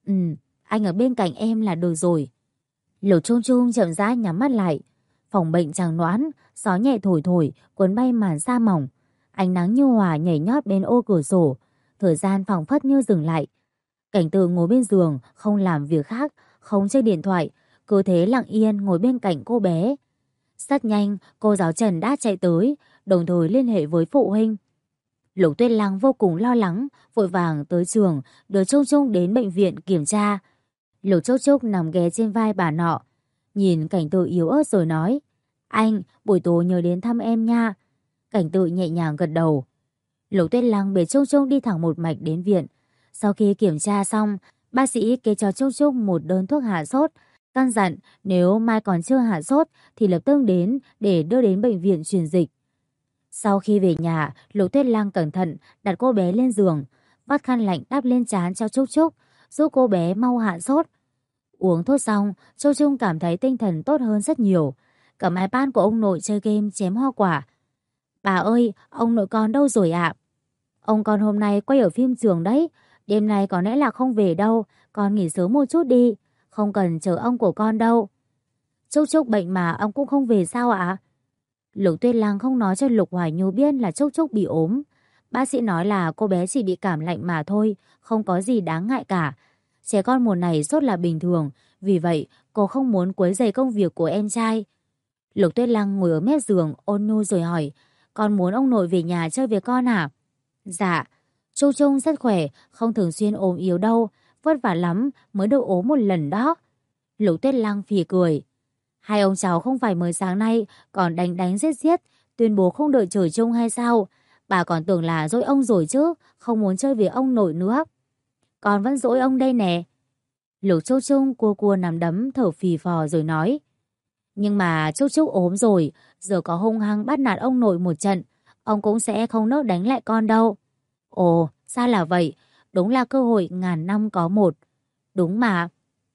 S1: Anh ở bên cạnh em là được rồi. Lục Trung Trung chậm rãi nhắm mắt lại. Phòng bệnh trắng noãn, gió nhẹ thổi thổi, cuốn bay màn sa mỏng. Ánh nắng nhu hòa nhảy nhót bên ô cửa sổ. Thời gian phảng phất như dừng lại. Cảnh Tự ngồi bên giường, không làm việc khác, không chơi điện thoại, cứ thế lặng yên ngồi bên cạnh cô bé. Rất nhanh, cô giáo Trần đã chạy tới, đồng thời liên hệ với phụ huynh. Lục Tuyết Lăng vô cùng lo lắng, vội vàng tới trường, đưa Trung Trung đến bệnh viện kiểm tra. Lục Trúc Trúc nằm ghé trên vai bà nọ, nhìn Cảnh Tự yếu ớt rồi nói. Anh, buổi tối nhớ đến thăm em nha. Cảnh Tự nhẹ nhàng gật đầu. Lục Tuyết Lăng bế Trung Trung đi thẳng một mạch đến viện. Sau khi kiểm tra xong, bác sĩ kê cho Trúc Trúc một đơn thuốc hạ sốt, căn dặn nếu mai còn chưa hạ sốt thì lập tức đến để đưa đến bệnh viện truyền dịch. Sau khi về nhà, Lục Tuyết Lăng cẩn thận đặt cô bé lên giường, vắt khăn lạnh đắp lên trán cho Trúc Trúc, giúp cô bé mau hạ sốt. Uống thuốc xong, Trúc Trúc cảm thấy tinh thần tốt hơn rất nhiều. Cầm iPad của ông nội chơi game chém hoa quả. Bà ơi, ông nội con đâu rồi ạ? Ông con hôm nay quay ở phim trường đấy. Đêm nay có lẽ là không về đâu. Con nghỉ sớm một chút đi. Không cần chờ ông của con đâu. Trúc Trúc bệnh mà ông cũng không về sao ạ? Lục Tuyết Lăng không nói cho Lục Hoài Nhu biết là Trúc Trúc bị ốm. Bác sĩ nói là cô bé chỉ bị cảm lạnh mà thôi, không có gì đáng ngại cả. Trẻ con mùa này sốt là bình thường, vì vậy cô không muốn quấy rầy công việc của em trai. Lục Tuyết Lăng ngồi ở mép giường ôn nhu rồi hỏi, con muốn ông nội về nhà chơi với con à? Dạ. Trúc Trúc rất khỏe, không thường xuyên ốm yếu đâu, vất vả lắm mới được ốm một lần đó. Lục Tuyết Lăng phì cười. Hai ông cháu không phải mới sáng nay còn đánh đánh giết giết, tuyên bố không đợi trời chung hay sao? Bà còn tưởng là dỗi ông rồi chứ, không muốn chơi với ông nội nữa. Con vẫn dỗi ông đây nè. Lục Trúc Trúc cua cua nằm đấm thở phì phò rồi nói. Nhưng mà Trúc Trúc ốm rồi, giờ có hung hăng bắt nạt ông nội một trận, ông cũng sẽ không nỡ đánh lại con đâu. Ồ, sao là vậy? Đúng là cơ hội ngàn năm có một. Đúng mà.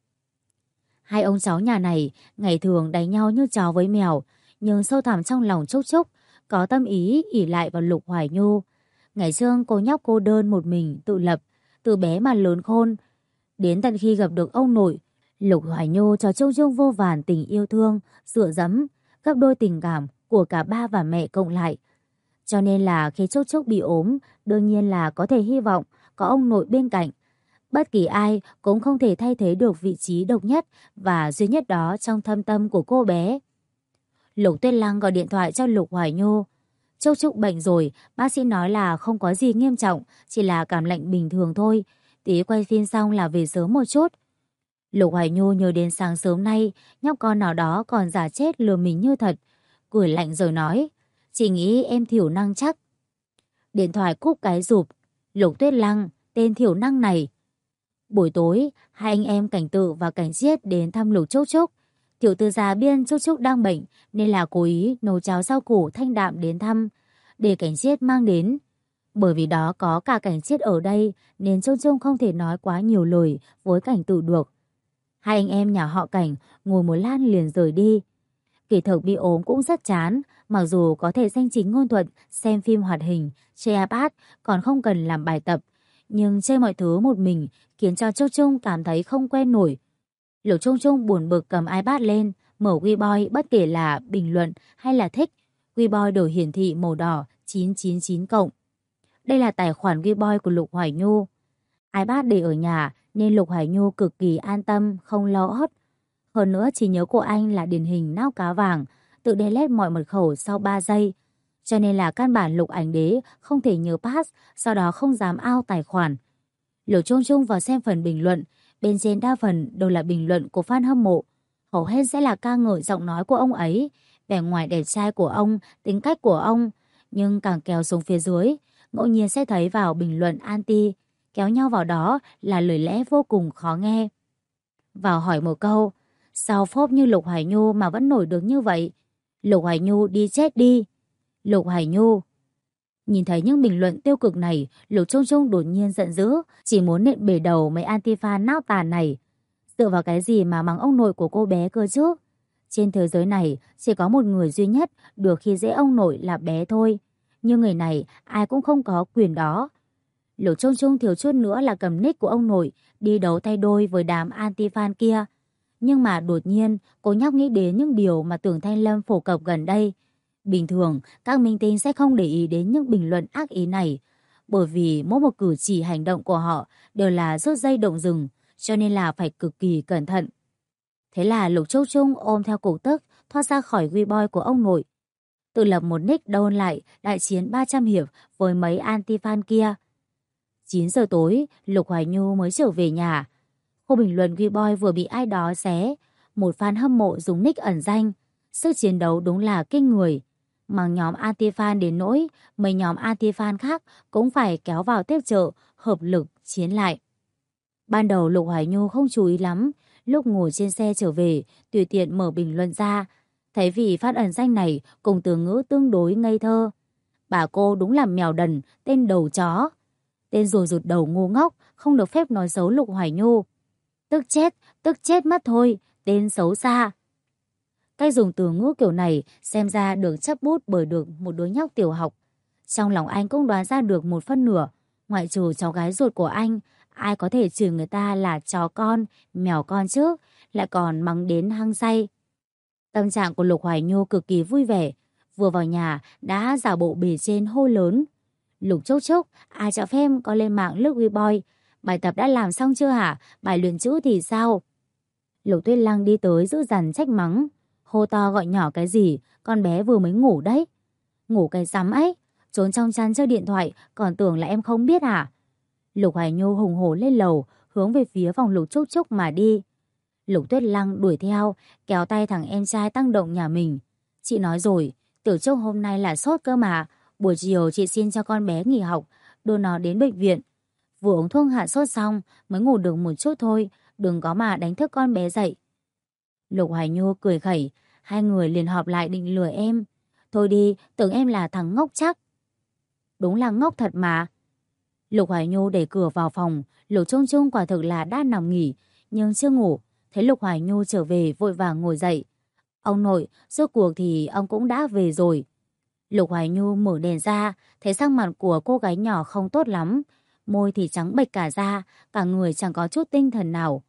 S1: Hai ông cháu nhà này ngày thường đánh nhau như chó với mèo, nhưng sâu thẳm trong lòng Trúc Trúc có tâm ý ỷ lại vào Lục Hoài Nhu. Ngày xưa cô nhóc cô đơn một mình tự lập, từ bé mà lớn khôn. Đến tận khi gặp được ông nội, Lục Hoài Nhu cho Trúc Trúc vô vàn tình yêu thương, dựa dẫm, gấp đôi tình cảm của cả ba và mẹ cộng lại. Cho nên là khi Trúc Trúc bị ốm, đương nhiên là có thể hy vọng có ông nội bên cạnh. Bất kỳ ai cũng không thể thay thế được vị trí độc nhất và duy nhất đó trong thâm tâm của cô bé. Lục Tuyết Lăng gọi điện thoại cho Lục Hoài Nhu. Trúc Trúc bệnh rồi, bác sĩ nói là không có gì nghiêm trọng, chỉ là cảm lạnh bình thường thôi. Tí quay phim xong là về sớm một chút. Lục Hoài Nhu nhớ đến sáng sớm nay, nhóc con nào đó còn giả chết lừa mình như thật. Cười lạnh rồi nói, chị nghĩ em thiểu năng chắc. Điện thoại cúp cái rụp. Lục Tuyết Lăng, tên thiểu năng này. Buổi tối, hai anh em Cảnh Tự và Cảnh Chiết đến thăm Lục Trúc Trúc. Tiểu tư già biên Trúc Trúc đang bệnh nên là cố ý nấu cháo rau củ thanh đạm đến thăm, để Cảnh Chiết mang đến. Bởi vì đó có cả Cảnh Chiết ở đây nên Trúc Trúc không thể nói quá nhiều lời với Cảnh Tự được. Hai anh em nhà họ Cảnh ngồi một lát liền rời đi. Kỳ thực bị ốm cũng rất chán, mặc dù có thể danh chính ngôn thuận xem phim hoạt hình, chơi iPad còn không cần làm bài tập, nhưng chơi mọi thứ một mình khiến cho Trúc Trúc cảm thấy không quen nổi. Lục Trung Trung buồn bực cầm iPad lên, mở Weibo, bất kể là bình luận hay là thích, Weibo đều hiển thị màu đỏ 999 cộng. Đây là tài khoản Weibo của Lục Hoài Nhu. iPad để ở nhà nên Lục Hải Nhu cực kỳ an tâm, không lo ốt. Hơn nữa trí nhớ của anh là điển hình nao cá vàng, tự delete mọi mật khẩu sau 3 giây. Cho nên là căn bản Lục Ảnh Đế không thể nhớ pass, sau đó không dám out tài khoản. Lục Chung Chung vào xem phần bình luận, bên trên đa phần đều là bình luận của fan hâm mộ. Hầu hết sẽ là ca ngợi giọng nói của ông ấy, vẻ ngoài đẹp trai của ông, tính cách của ông. Nhưng càng kéo xuống phía dưới, ngẫu nhiên sẽ thấy vào bình luận anti, kéo nhau vào đó là lời lẽ vô cùng khó nghe. Vào hỏi một câu, sao phốp như Lục Hải Nhu mà vẫn nổi được như vậy? Lục Hải Nhu đi chết đi. Lục Hải Nhu. Nhìn thấy những bình luận tiêu cực này, Lục Chung Chung đột nhiên giận dữ, chỉ muốn nện bể đầu mấy anti-fan nao tàn này. Dựa vào cái gì mà mắng ông nội của cô bé cơ chứ? Trên thế giới này chỉ có một người duy nhất được khi dễ ông nội là bé thôi. Nhưng người này ai cũng không có quyền đó. Lục Chung Chung thiếu chút nữa là cầm nick của ông nội đi đấu tay đôi với đám anti-fan kia. Nhưng mà đột nhiên cô nhóc nghĩ đến những điều mà Tưởng Thanh Lâm phổ cập gần đây. Bình thường các minh tinh sẽ không để ý đến những bình luận ác ý này, bởi vì mỗi một cử chỉ hành động của họ đều là rút dây động rừng, cho nên là phải cực kỳ cẩn thận. Thế là Lục Chung Chung ôm theo cục tức thoát ra khỏi WeBoy của ông nội, tự lập một nick down lại đại chiến 300 hiệp với mấy anti-fan kia. 9 giờ tối, Lục Hoài Nhu mới trở về nhà. Khu bình luận WeBoy vừa bị ai đó xé, một fan hâm mộ dùng nick ẩn danh. Sức chiến đấu đúng là kinh người. Mà nhóm anti-fan đến nỗi, mấy nhóm anti-fan khác cũng phải kéo vào tiếp trợ, hợp lực chiến lại. Ban đầu Lục Hoài Nhu không chú ý lắm, lúc ngồi trên xe trở về, tùy tiện mở bình luận ra, thấy vì phát ẩn danh này cùng từ ngữ tương đối ngây thơ. Bà cô đúng là mèo đần, tên đầu chó. Tên rùa rụt đầu ngu ngốc, không được phép nói xấu Lục Hoài Nhu. Tức chết mất thôi, tên xấu xa. Cách dùng từ ngữ kiểu này xem ra được chấp bút bởi được một đứa nhóc tiểu học. Trong lòng anh cũng đoán ra được một phân nửa, ngoại trừ cháu gái ruột của anh, ai có thể chửi người ta là chó con, mèo con chứ, lại còn mắng đến hăng say. Tâm trạng của Lục Hoài Nhu cực kỳ vui vẻ, vừa vào nhà đã giả bộ bề trên hô lớn. Lục Chốc Chốc, ai cho phép có lên mạng lướt WeBoy, bài tập đã làm xong chưa hả, bài luyện chữ thì sao? Lục Tuyết Lăng đi tới giữ dằn trách mắng, hô to gọi nhỏ cái gì, con bé vừa mới ngủ đấy. Ngủ cái rắm ấy, trốn trong chăn chơi điện thoại, còn tưởng là em không biết à? Lục Hoài Nhu hùng hổ lên lầu, hướng về phía phòng Lục Trúc Trúc mà đi. Lục Tuyết Lăng đuổi theo, kéo tay thằng em trai Tăng Động nhà mình. Chị nói rồi, Tiểu Trúc hôm nay là sốt cơ mà, buổi chiều chị xin cho con bé nghỉ học, đưa nó đến bệnh viện. Vừa uống thuốc hạ sốt xong, mới ngủ được một chút thôi, đừng có mà đánh thức con bé dậy. Lục Hoài Nhu cười khẩy, hai người liền họp lại định lừa em. Thôi đi, tưởng em là thằng ngốc chắc. Đúng là ngốc thật mà. Lục Hoài Nhu đẩy cửa vào phòng, Lục Chung Chung quả thực là đã nằm nghỉ, nhưng chưa ngủ. Thấy Lục Hoài Nhu trở về vội vàng ngồi dậy. Ông nội, rốt cuộc thì ông cũng đã về rồi. Lục Hoài Nhu mở đèn ra, thấy sắc mặt của cô gái nhỏ không tốt lắm. Môi thì trắng bệch cả da, cả người chẳng có chút tinh thần nào.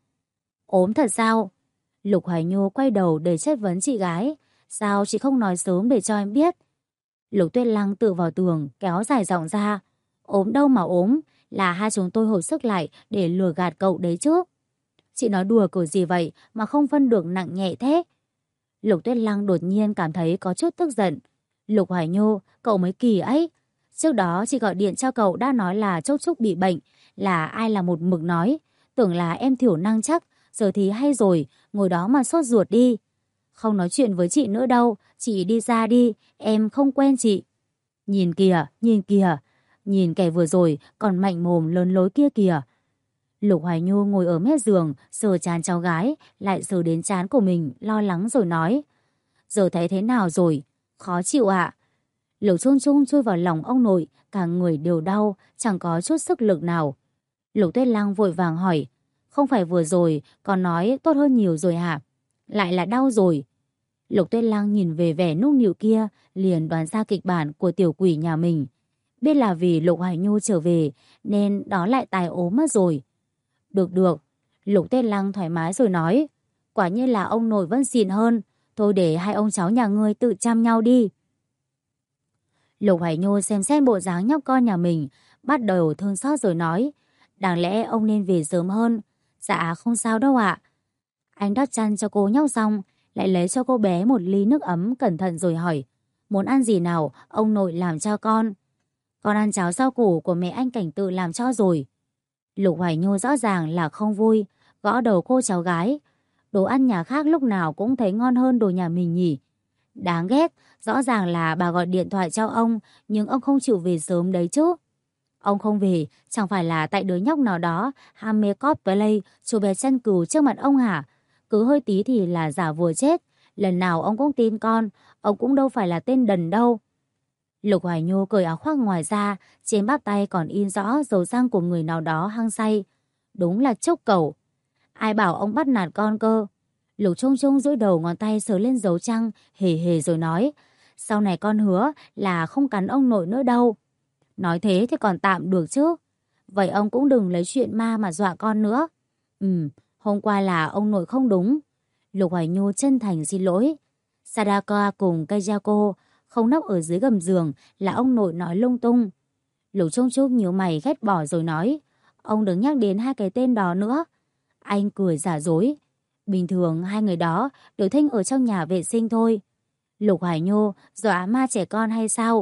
S1: Ốm thật sao? Lục Hoài Nhu quay đầu để chất vấn chị gái. Sao chị không nói sớm để cho em biết? Lục Tuyết Lăng tựa vào tường, kéo dài giọng ra. Ốm đâu mà ốm, là hai chúng tôi hồi sức lại để lừa gạt cậu đấy chứ. Chị nói đùa kiểu gì vậy mà không phân được nặng nhẹ thế? Lục Tuyết Lăng đột nhiên cảm thấy có chút tức giận. Lục Hoài Nhu, cậu mới kỳ ấy. Trước đó chị gọi điện cho cậu đã nói là Trúc Trúc bị bệnh, là ai là một mực nói. Tưởng là em thiểu năng chắc, giờ thì hay rồi, ngồi đó mà sốt ruột đi. Không nói chuyện với chị nữa đâu, chị đi ra đi, em không quen chị. Nhìn kìa, nhìn kẻ vừa rồi còn mạnh mồm lớn lối kia kìa. Lục Hoài Nhu ngồi ở mép giường, sờ trán cháu gái, lại sờ đến trán của mình, lo lắng rồi nói. Giờ thấy thế nào rồi? Khó chịu ạ. Lục Chung Chung chui vào lòng ông nội, cả người đều đau, chẳng có chút sức lực nào. Lục Tuyết Lăng vội vàng hỏi, không phải vừa rồi còn nói tốt hơn nhiều rồi hả? Lại là đau rồi. Lục Tuyết Lăng nhìn về vẻ nũng nịu kia, liền đoán ra kịch bản của tiểu quỷ nhà mình. Biết là vì Lục Hoài Nhu trở về, nên đó lại tài ốm mất rồi. Được. Lục Tuyết Lăng thoải mái rồi nói, quả nhiên là ông nội vẫn xịn hơn. Thôi để hai ông cháu nhà ngươi tự chăm nhau đi. Lục Hoài Nhu xem xét bộ dáng nhóc con nhà mình, bắt đầu thương xót rồi nói, đáng lẽ ông nên về sớm hơn. Dạ không sao đâu ạ. Anh đắp chăn cho cô nhóc xong, lại lấy cho cô bé một ly nước ấm cẩn thận rồi hỏi, muốn ăn gì nào, ông nội làm cho con. Con ăn cháo rau củ của mẹ anh Cảnh Tự làm cho rồi. Lục Hoài Nhu rõ ràng là không vui, gõ đầu cô cháu gái. Đồ ăn nhà khác lúc nào cũng thấy ngon hơn đồ nhà mình nhỉ. Đáng ghét, rõ ràng là bà gọi điện thoại cho ông, nhưng ông không chịu về sớm đấy chứ. Ông không về, chẳng phải là tại đứa nhóc nào đó ham mê cosplay, chú bé chăn cừu trước mặt ông hả? Cứ hơi tí thì là giả vừa chết. Lần nào ông cũng tin con, ông cũng đâu phải là tên đần đâu. Lục Hoài Nhu cởi áo khoác ngoài ra, trên bắp tay còn in rõ dấu răng của người nào đó hăng say. Đúng là chốc cẩu. Ai bảo ông bắt nạt con cơ? Lục Trung Trung duỗi đầu ngón tay sờ lên dấu răng, hề hề rồi nói, sau này con hứa là không cắn ông nội nữa đâu. Nói thế thì còn tạm được chứ. Vậy ông cũng đừng lấy chuyện ma mà dọa con nữa. Hôm qua là ông nội không đúng. Lục Hoài Nhu chân thành xin lỗi. Sadako cùng Kayako không nấp ở dưới gầm giường là ông nội nói lung tung. Lục Trung Trung nhíu mày ghét bỏ rồi nói, ông đừng nhắc đến hai cái tên đó nữa. Anh cười giả dối. Bình thường hai người đó đều thích ở trong nhà vệ sinh thôi. Lục Hoài Nhu dọa ma trẻ con hay sao?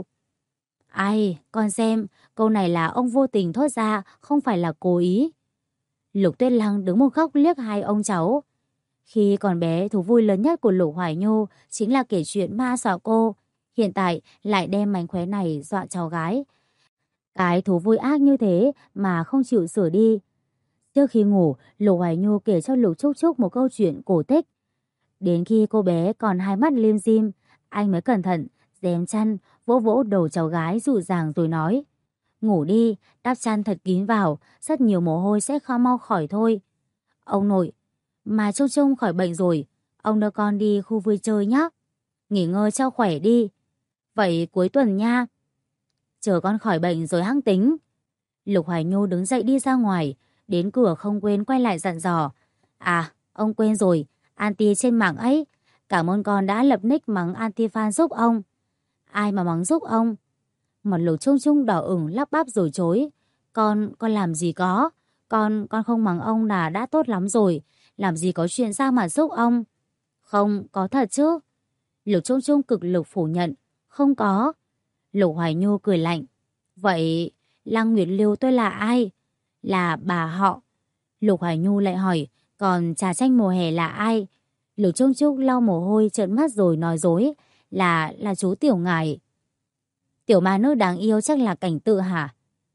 S1: Ai, con xem, câu này là ông vô tình thốt ra, không phải là cố ý. Lục Tuyết Lăng đứng một góc liếc hai ông cháu. Khi còn bé, thú vui lớn nhất của Lục Hoài Nhu chính là kể chuyện ma dọa cô. Hiện tại lại đem mánh khóe này dọa cháu gái. Cái thú vui ác như thế mà không chịu sửa đi. Trước khi ngủ, Lục Hoài Nhu kể cho Lục Trúc Trúc một câu chuyện cổ tích. Đến khi cô bé còn hai mắt lim dim, anh mới cẩn thận rèm chăn, vỗ vỗ đầu cháu gái dịu dàng rồi nói, ngủ đi, đắp chăn thật kín vào, rất nhiều mồ hôi sẽ khó mau khỏi thôi. Ông nội, mà Trung Trung khỏi bệnh rồi, ông đưa con đi khu vui chơi nhé. Nghỉ ngơi cho khỏe đi. Vậy cuối tuần nha. Chờ con khỏi bệnh rồi hẵng tính. Lục Hoài Nhu đứng dậy đi ra ngoài, đến cửa không quên quay lại dặn dò. À, ông quên rồi, anti trên mạng ấy, cảm ơn con đã lập nick mắng anti fan giúp ông. Ai mà mắng giúp ông? Mặt Lục Trung Trung đỏ ửng lắp bắp rồi chối. Con làm gì có. Con không mắng ông là đã tốt lắm rồi. Làm gì có chuyện sao mà giúp ông. Không, có thật chứ. Lục Trung Trung cực lực phủ nhận. Không có. Lục Hoài Nhu cười lạnh. Vậy Lăng Nguyệt Lưu tôi là ai? Là bà họ. Lục Hoài Nhu lại hỏi, còn trà chanh mùa hè là ai? Lục Trung Trung lau mồ hôi trợn mắt rồi nói dối. Là chú Tiểu Ngải. Tiểu ma nữ đáng yêu chắc là Cảnh Tự hả?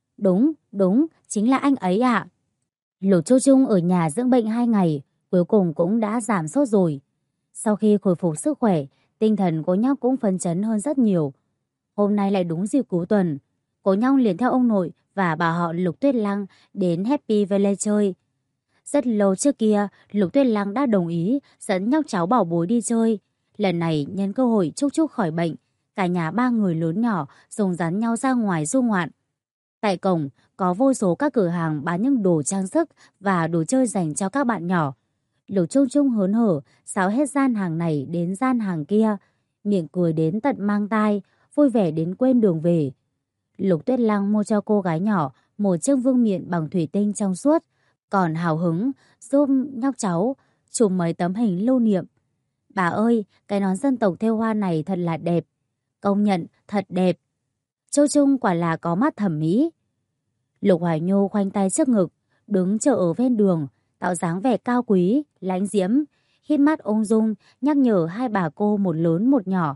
S1: Đúng, chính là anh ấy ạ. Lục Châu Trung ở nhà dưỡng bệnh 2 ngày, cuối cùng cũng đã giảm sốt rồi. Sau khi khôi phục sức khỏe, tinh thần cô nhóc cũng phấn chấn hơn rất nhiều. Hôm nay lại đúng dịp cuối tuần, cô nhóc liền theo ông nội và bà họ Lục Tuyết Lăng đến Happy Valley chơi. Rất lâu trước kia, Lục Tuyết Lăng đã đồng ý dẫn nhóc cháu bảo bối đi chơi. Lần này nhân cơ hội Trúc Trúc khỏi bệnh, cả nhà ba người lớn nhỏ rồng rắn nhau ra ngoài du ngoạn. Tại cổng có vô số các cửa hàng bán những đồ trang sức và đồ chơi dành cho các bạn nhỏ. Lục Trung Trung hớn hở xáo hết gian hàng này đến gian hàng kia, miệng cười đến tận mang tai, vui vẻ đến quên đường về. Lục Tuyết Lăng mua cho cô gái nhỏ một chiếc vương miện bằng thủy tinh trong suốt, còn hào hứng giúp nhóc cháu chụp mấy tấm hình lưu niệm. Bà ơi, cái nón dân tộc thêu hoa này thật là đẹp. Công nhận, thật đẹp. Châu Trung quả là có mắt thẩm mỹ. Lục Hoài Nhu khoanh tay trước ngực, đứng chờ ở ven đường, tạo dáng vẻ cao quý, lãnh diễm, hít mắt ung dung, nhắc nhở hai bà cô một lớn một nhỏ.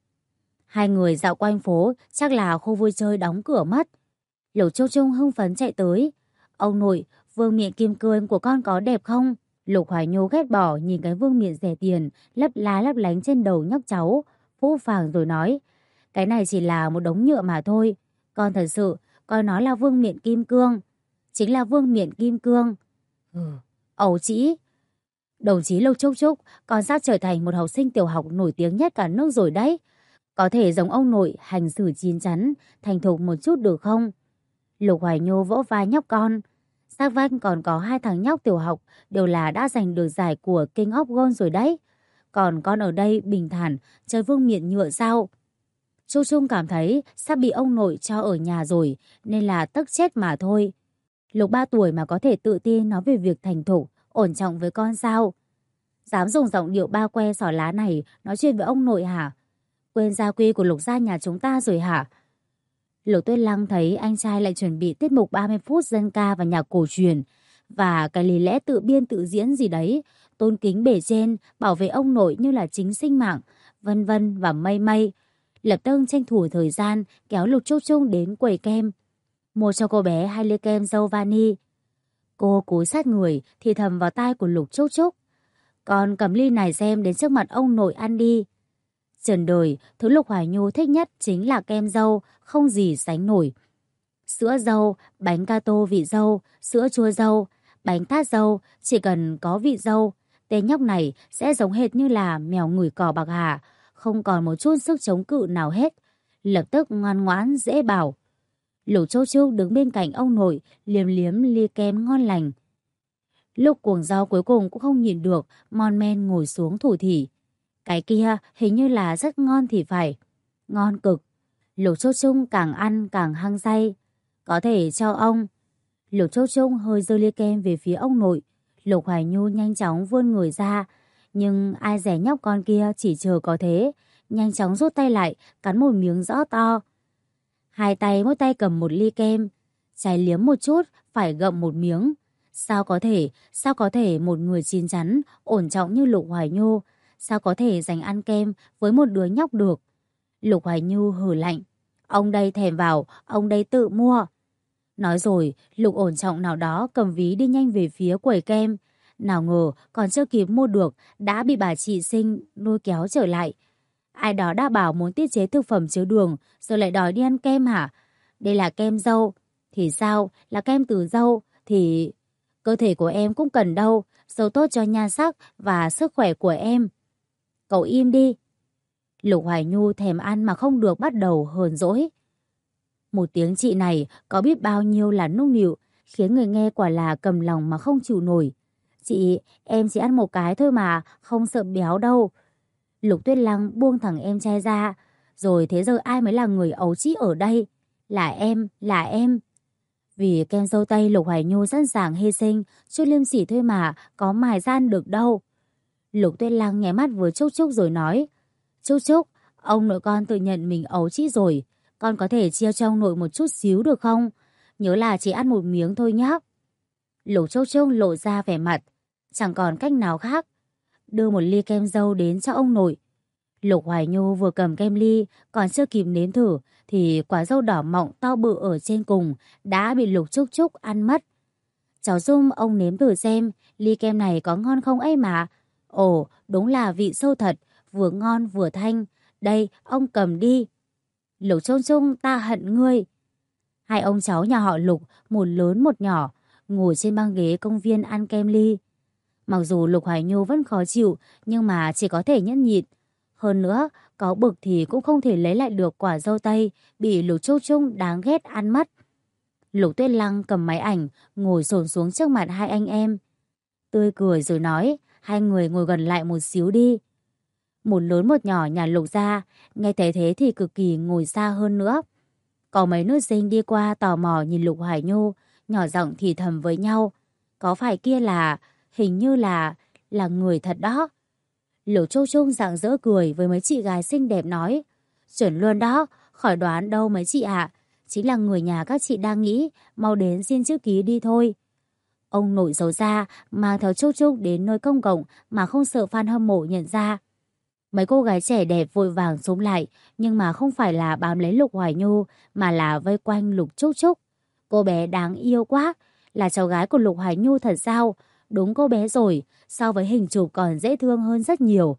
S1: Hai người dạo quanh phố, chắc là khu vui chơi đóng cửa mất. Lục Châu Trung hưng phấn chạy tới. Ông nội, vương miện kim cương của con có đẹp không? Lục Hoài Nhu ghét bỏ nhìn cái vương miện rẻ tiền, lấp lá lấp lánh trên đầu nhóc cháu, phũ phàng rồi nói. Cái này chỉ là một đống nhựa mà thôi. Con thật sự coi nó là vương miện kim cương. Chính là vương miện kim cương. Ẩu chỉ. Đồng chí Lục Trúc Trúc, con sắp trở thành một học sinh tiểu học nổi tiếng nhất cả nước rồi đấy. Có thể giống ông nội hành xử chín chắn, thành thục một chút được không? Lục Hoài Nhu vỗ vai nhóc con. Sát vách còn có 2 thằng nhóc tiểu học đều là đã giành được giải của King of Gold rồi đấy. Còn con ở đây bình thản chơi vương miện nhựa sao? Chu Trung cảm thấy sắp bị ông nội cho ở nhà rồi nên là tức chết mà thôi. Lục 3 tuổi mà có thể tự tin nói về việc thành thục, ổn trọng với con sao? Dám dùng giọng điệu ba que xỏ lá này nói chuyện với ông nội hả? Quên gia quy của Lục gia nhà chúng ta rồi hả? Lục Tuyết Lăng thấy anh trai lại chuẩn bị tiết mục 30 phút dân ca và nhạc cổ truyền và cái lý lẽ tự biên tự diễn gì đấy, tôn kính bề trên, bảo vệ ông nội như là chính sinh mạng, vân vân và mây mây. Lập tức tranh thủ thời gian kéo Lục Trúc Trung đến quầy kem, mua cho cô bé 2 ly kem dâu vani. Cô cúi sát người thì thầm vào tai của Lục Trúc Trúc: "Con cầm ly này xem đến trước mặt ông nội ăn đi." Trần đời, thứ Lục Hoài Nhu thích nhất chính là kem dâu, không gì sánh nổi. Sữa dâu, bánh gato vị dâu, sữa chua dâu, bánh tát dâu, chỉ cần có vị dâu, tên nhóc này sẽ giống hệt như là mèo ngửi cỏ bạc hà, không còn một chút sức chống cự nào hết. Lập tức ngoan ngoãn dễ bảo. Lục Châu Trúc đứng bên cạnh ông nội, liếm liếm ly kem ngon lành. Lúc cuồng rau cuối cùng cũng không nhìn được, mon men ngồi xuống thủ thỉ. Cái kia hình như là rất ngon thì phải. Ngon cực. Lục Châu Trung càng ăn càng hăng say. Có thể cho ông. Lục Châu Trung hơi giơ ly kem về phía ông nội. Lục Hoài Nhu nhanh chóng vươn người ra. Nhưng ai dè nhóc con kia chỉ chờ có thế. Nhanh chóng rút tay lại, cắn một miếng rõ to. Hai tay mỗi tay cầm một ly kem. Trái liếm một chút, phải gậm một miếng. Sao có thể một người chín chắn, ổn trọng như Lục Hoài Nhu, sao có thể dành ăn kem với một đứa nhóc được? Lục Hoài Nhu hừ lạnh. Ông đây thèm vào, ông đây tự mua. Nói rồi, Lục ổn trọng nào đó cầm ví đi nhanh về phía quầy kem. Nào ngờ còn chưa kịp mua được, đã bị bà chị Sinh lôi kéo trở lại. Ai đó đã bảo muốn tiết chế thực phẩm chứa đường, rồi lại đòi đi ăn kem hả? Đây là kem dâu. Thì sao? Là kem từ dâu. Thì cơ thể của em cũng cần đâu. Dâu tốt cho nhan sắc và sức khỏe của em. Cậu im đi. Lục Hoài Nhu thèm ăn mà không được bắt đầu hờn dỗi. Một tiếng chị này có biết bao nhiêu là nũng nịu, khiến người nghe quả là cầm lòng mà không chịu nổi. Chị, em chỉ ăn một cái thôi mà, không sợ béo đâu. Lục Tuyết Lăng buông thẳng em trai ra. Rồi thế giờ ai mới là người ấu trĩ ở đây? Là em, là em. Vì kem dâu tây Lục Hoài Nhu sẵn sàng hy sinh, chút liêm sỉ thôi mà, có mài gian được đâu. Lục Tuyết Lăng nháy mắt với Trúc Trúc rồi nói: Trúc Trúc, ông nội con tự nhận mình ấu trĩ rồi. Con có thể chia cho ông nội một chút xíu được không? Nhớ là chỉ ăn một miếng thôi nhé. Lục Trúc Trúc lộ ra vẻ mặt chẳng còn cách nào khác, đưa một ly kem dâu đến cho ông nội. Lục Hoài Nhu vừa cầm kem ly, còn chưa kịp nếm thử thì quả dâu đỏ mọng to bự ở trên cùng đã bị Lục Trúc Trúc ăn mất. Cháu Dung, ông nếm thử xem ly kem này có ngon không ấy mà. Ồ, đúng là vị sâu thật, vừa ngon vừa thanh. Đây, ông cầm đi. Lục Trung Trung, ta hận ngươi. Hai ông cháu nhà họ Lục, một lớn một nhỏ, ngồi trên băng ghế công viên ăn kem ly. Mặc dù Lục Hoài Nhu vẫn khó chịu, nhưng mà chỉ có thể nhẫn nhịn. Hơn nữa, có bực thì cũng không thể lấy lại được quả dâu tây bị Lục Trung Trung đáng ghét ăn mất. Lục Tuyết Lăng cầm máy ảnh, ngồi xổm xuống trước mặt hai anh em. Tươi cười rồi nói, hai người ngồi gần lại một xíu đi. Một lớn một nhỏ nhà Lục gia, nghe thấy thế thì cực kỳ ngồi xa hơn nữa. Có mấy nữ sinh đi qua tò mò nhìn Lục Hoài Nhu, nhỏ giọng thì thầm với nhau. Có phải kia là, hình như là người thật đó. Lục Trúc Trúc rạng rỡ cười với mấy chị gái xinh đẹp nói. Chuẩn luôn đó, khỏi đoán đâu mấy chị ạ. Chính là người nhà các chị đang nghĩ, mau đến xin chữ ký đi thôi. Ông nội xấu xa mang theo Trúc Trúc đến nơi công cộng mà không sợ fan hâm mộ nhận ra. Mấy cô gái trẻ đẹp vội vàng xúm lại, nhưng mà không phải là bám lấy Lục Hoài Nhu mà là vây quanh Lục Trúc Trúc. Cô bé đáng yêu quá, là cháu gái của Lục Hoài Nhu thật sao? Đúng cô bé rồi, so với hình chụp còn dễ thương hơn rất nhiều.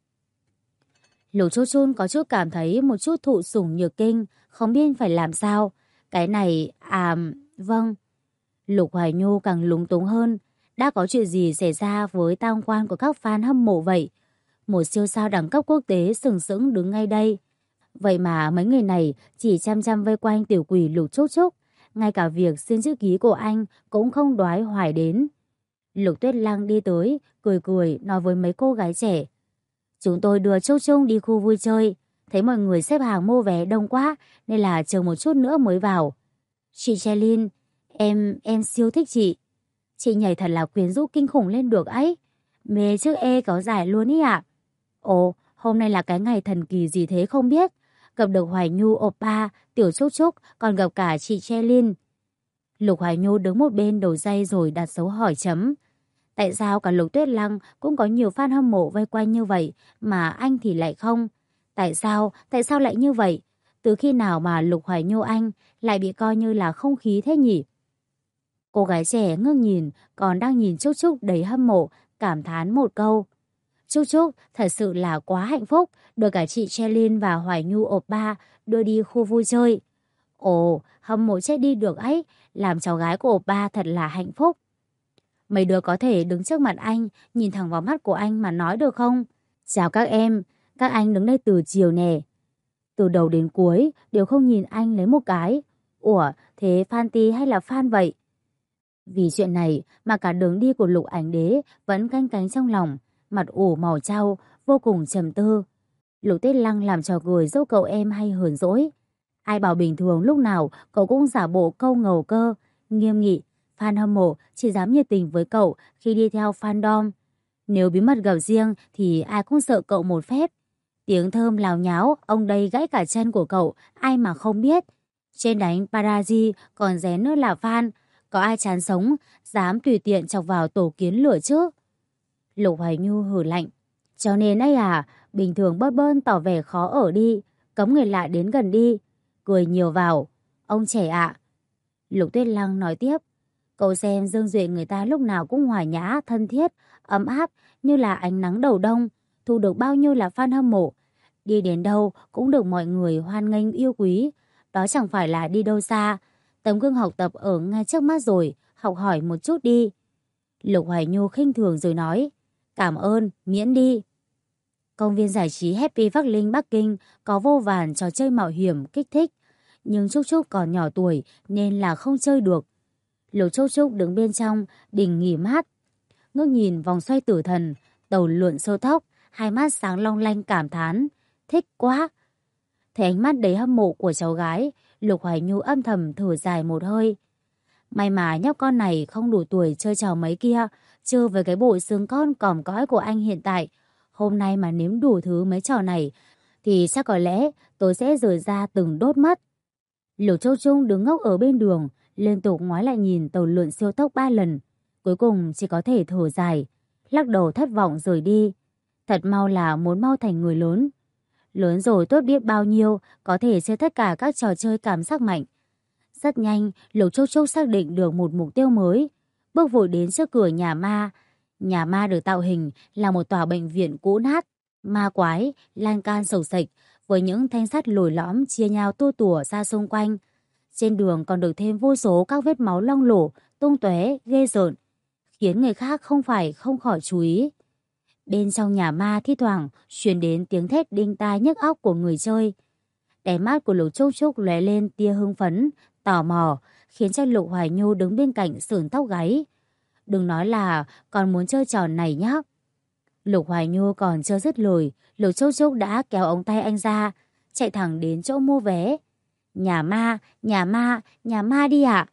S1: Lục Trúc Trúc có chút cảm thấy một chút thụ sủng nhược kinh, không biết phải làm sao. Cái này, vâng. Lục Hoài Nhu càng lúng túng hơn. Đã có chuyện gì xảy ra với tam quan của các fan hâm mộ vậy? Một siêu sao đẳng cấp quốc tế sừng sững đứng ngay đây. Vậy mà mấy người này chỉ chăm chăm vây quanh tiểu quỷ Lục Trúc Trúc. Ngay cả việc xin chữ ký của anh cũng không đoái hoài đến. Lục Tuyết Lăng đi tới, cười cười nói với mấy cô gái trẻ. Chúng tôi đưa Trúc Trúc đi khu vui chơi. Thấy mọi người xếp hàng mua vé đông quá nên là chờ một chút nữa mới vào. Chị Chelin, em siêu thích chị. Chị nhảy thật là quyến rũ kinh khủng lên được ấy. Mê chứ ê kéo dài luôn ý ạ. Ồ, hôm nay là cái ngày thần kỳ gì thế không biết. Gặp được Hoài Nhu, oppa, Tiểu Trúc Trúc, còn gặp cả chị Chelin. Lục Hoài Nhu đứng một bên đầu dây rồi đặt dấu hỏi chấm. Tại sao cả Lục Tuyết Lăng cũng có nhiều fan hâm mộ vây quanh như vậy mà anh thì lại không? Tại sao lại như vậy? Từ khi nào mà Lục Hoài Nhu anh lại bị coi như là không khí thế nhỉ? Cô gái trẻ ngước nhìn, còn đang nhìn Trúc Trúc đầy hâm mộ, cảm thán một câu. Trúc Trúc thật sự là quá hạnh phúc, được cả chị Chelin và Hoài Nhu oppa đưa đi khu vui chơi. Ồ, hâm mộ chết đi được ấy, làm cháu gái của oppa thật là hạnh phúc. Mấy đứa có thể đứng trước mặt anh, nhìn thẳng vào mắt của anh mà nói được không? Chào các em, các anh đứng đây từ chiều nè. Từ đầu đến cuối đều không nhìn anh lấy một cái. Ủa, thế fan tí hay là fan vậy? Vì chuyện này mà cả đường đi của Lục Ảnh Đế vẫn canh cánh trong lòng, mặt ủ màu trao, vô cùng trầm tư. Lục Tuyết Lăng làm trò cười dỗ cậu em hay hờn dỗi. Ai bảo bình thường lúc nào cậu cũng giả bộ câu ngầu cơ, nghiêm nghị, fan hâm mộ chỉ dám nhiệt tình với cậu khi đi theo fandom. Nếu bí mật gặp riêng thì ai cũng sợ cậu một phép. Tiếng thơm lào nháo, ông đây gãy cả chân của cậu, ai mà không biết. Trên đánh paparazzi còn rén nữa là fan. Có ai chán sống, dám tùy tiện chọc vào tổ kiến lửa chứ? Lục Hoài Nhu hừ lạnh. Cho nên ấy à, bình thường bớt bơn tỏ vẻ khó ở đi, cấm người lạ đến gần đi. Cười nhiều vào. Ông trẻ ạ. Lục Tuyết Lăng nói tiếp. Cậu xem Dương Duệ người ta lúc nào cũng hòa nhã, thân thiết, ấm áp như là ánh nắng đầu đông, thu được bao nhiêu là fan hâm mộ. Đi đến đâu cũng được mọi người hoan nghênh yêu quý. Đó chẳng phải là đi đâu xa. Tấm gương học tập ở ngay trước mắt rồi, học hỏi một chút đi. Lục Hoài Nhu khinh thường rồi nói. Cảm ơn, miễn đi. Công viên giải trí Happy Vác Linh Bắc Kinh có vô vàn trò chơi mạo hiểm kích thích. Nhưng Trúc Trúc còn nhỏ tuổi nên là không chơi được. Lục Trúc Trúc đứng bên trong, đình nghỉ mát. Ngước nhìn vòng xoay tử thần, tàu lượn siêu tốc, hai mắt sáng long lanh cảm thán. Thích quá! Thấy ánh mắt đầy hâm mộ của cháu gái, Lục Hoài Nhu âm thầm thở dài một hơi. May mà nhóc con này không đủ tuổi chơi trò mấy kia, chơi với cái bộ xương con còm cõi của anh hiện tại. Hôm nay mà nếm đủ thứ mấy trò này, thì chắc có lẽ tôi sẽ rời ra từng đốt mất. Lục Châu Trung đứng ngốc ở bên đường, liên tục ngoái lại nhìn tàu lượn siêu tốc 3 lần. Cuối cùng chỉ có thể thở dài, lắc đầu thất vọng rời đi. Thật mau là muốn mau thành người lớn. Lớn rồi tốt biết bao nhiêu, có thể chơi tất cả các trò chơi cảm giác mạnh. Rất nhanh, Lục Trúc Trúc xác định được một mục tiêu mới. Bước vội đến trước cửa nhà ma. Nhà ma được tạo hình là một tòa bệnh viện cũ nát, ma quái, lan can sầu sạch, với những thanh sắt lồi lõm chia nhau tua tủa ra xung quanh. Trên đường còn được thêm vô số các vết máu loang lổ, tung tóe, ghê rợn, khiến người khác không khỏi chú ý. Bên trong nhà ma thi thoảng truyền đến tiếng thét đinh tai nhức óc của người chơi. Đáy mắt của Lục Trúc Trúc lóe lên tia hưng phấn, tò mò, khiến cho Lục Hoài Nhu đứng bên cạnh sởn tóc gáy. Đừng nói là còn muốn chơi trò này nhá. Lục Hoài Nhu còn chưa dứt lời, Lục Trúc Trúc đã kéo ống tay anh ra, chạy thẳng đến chỗ mua vé. Nhà ma, nhà ma, nhà ma đi ạ.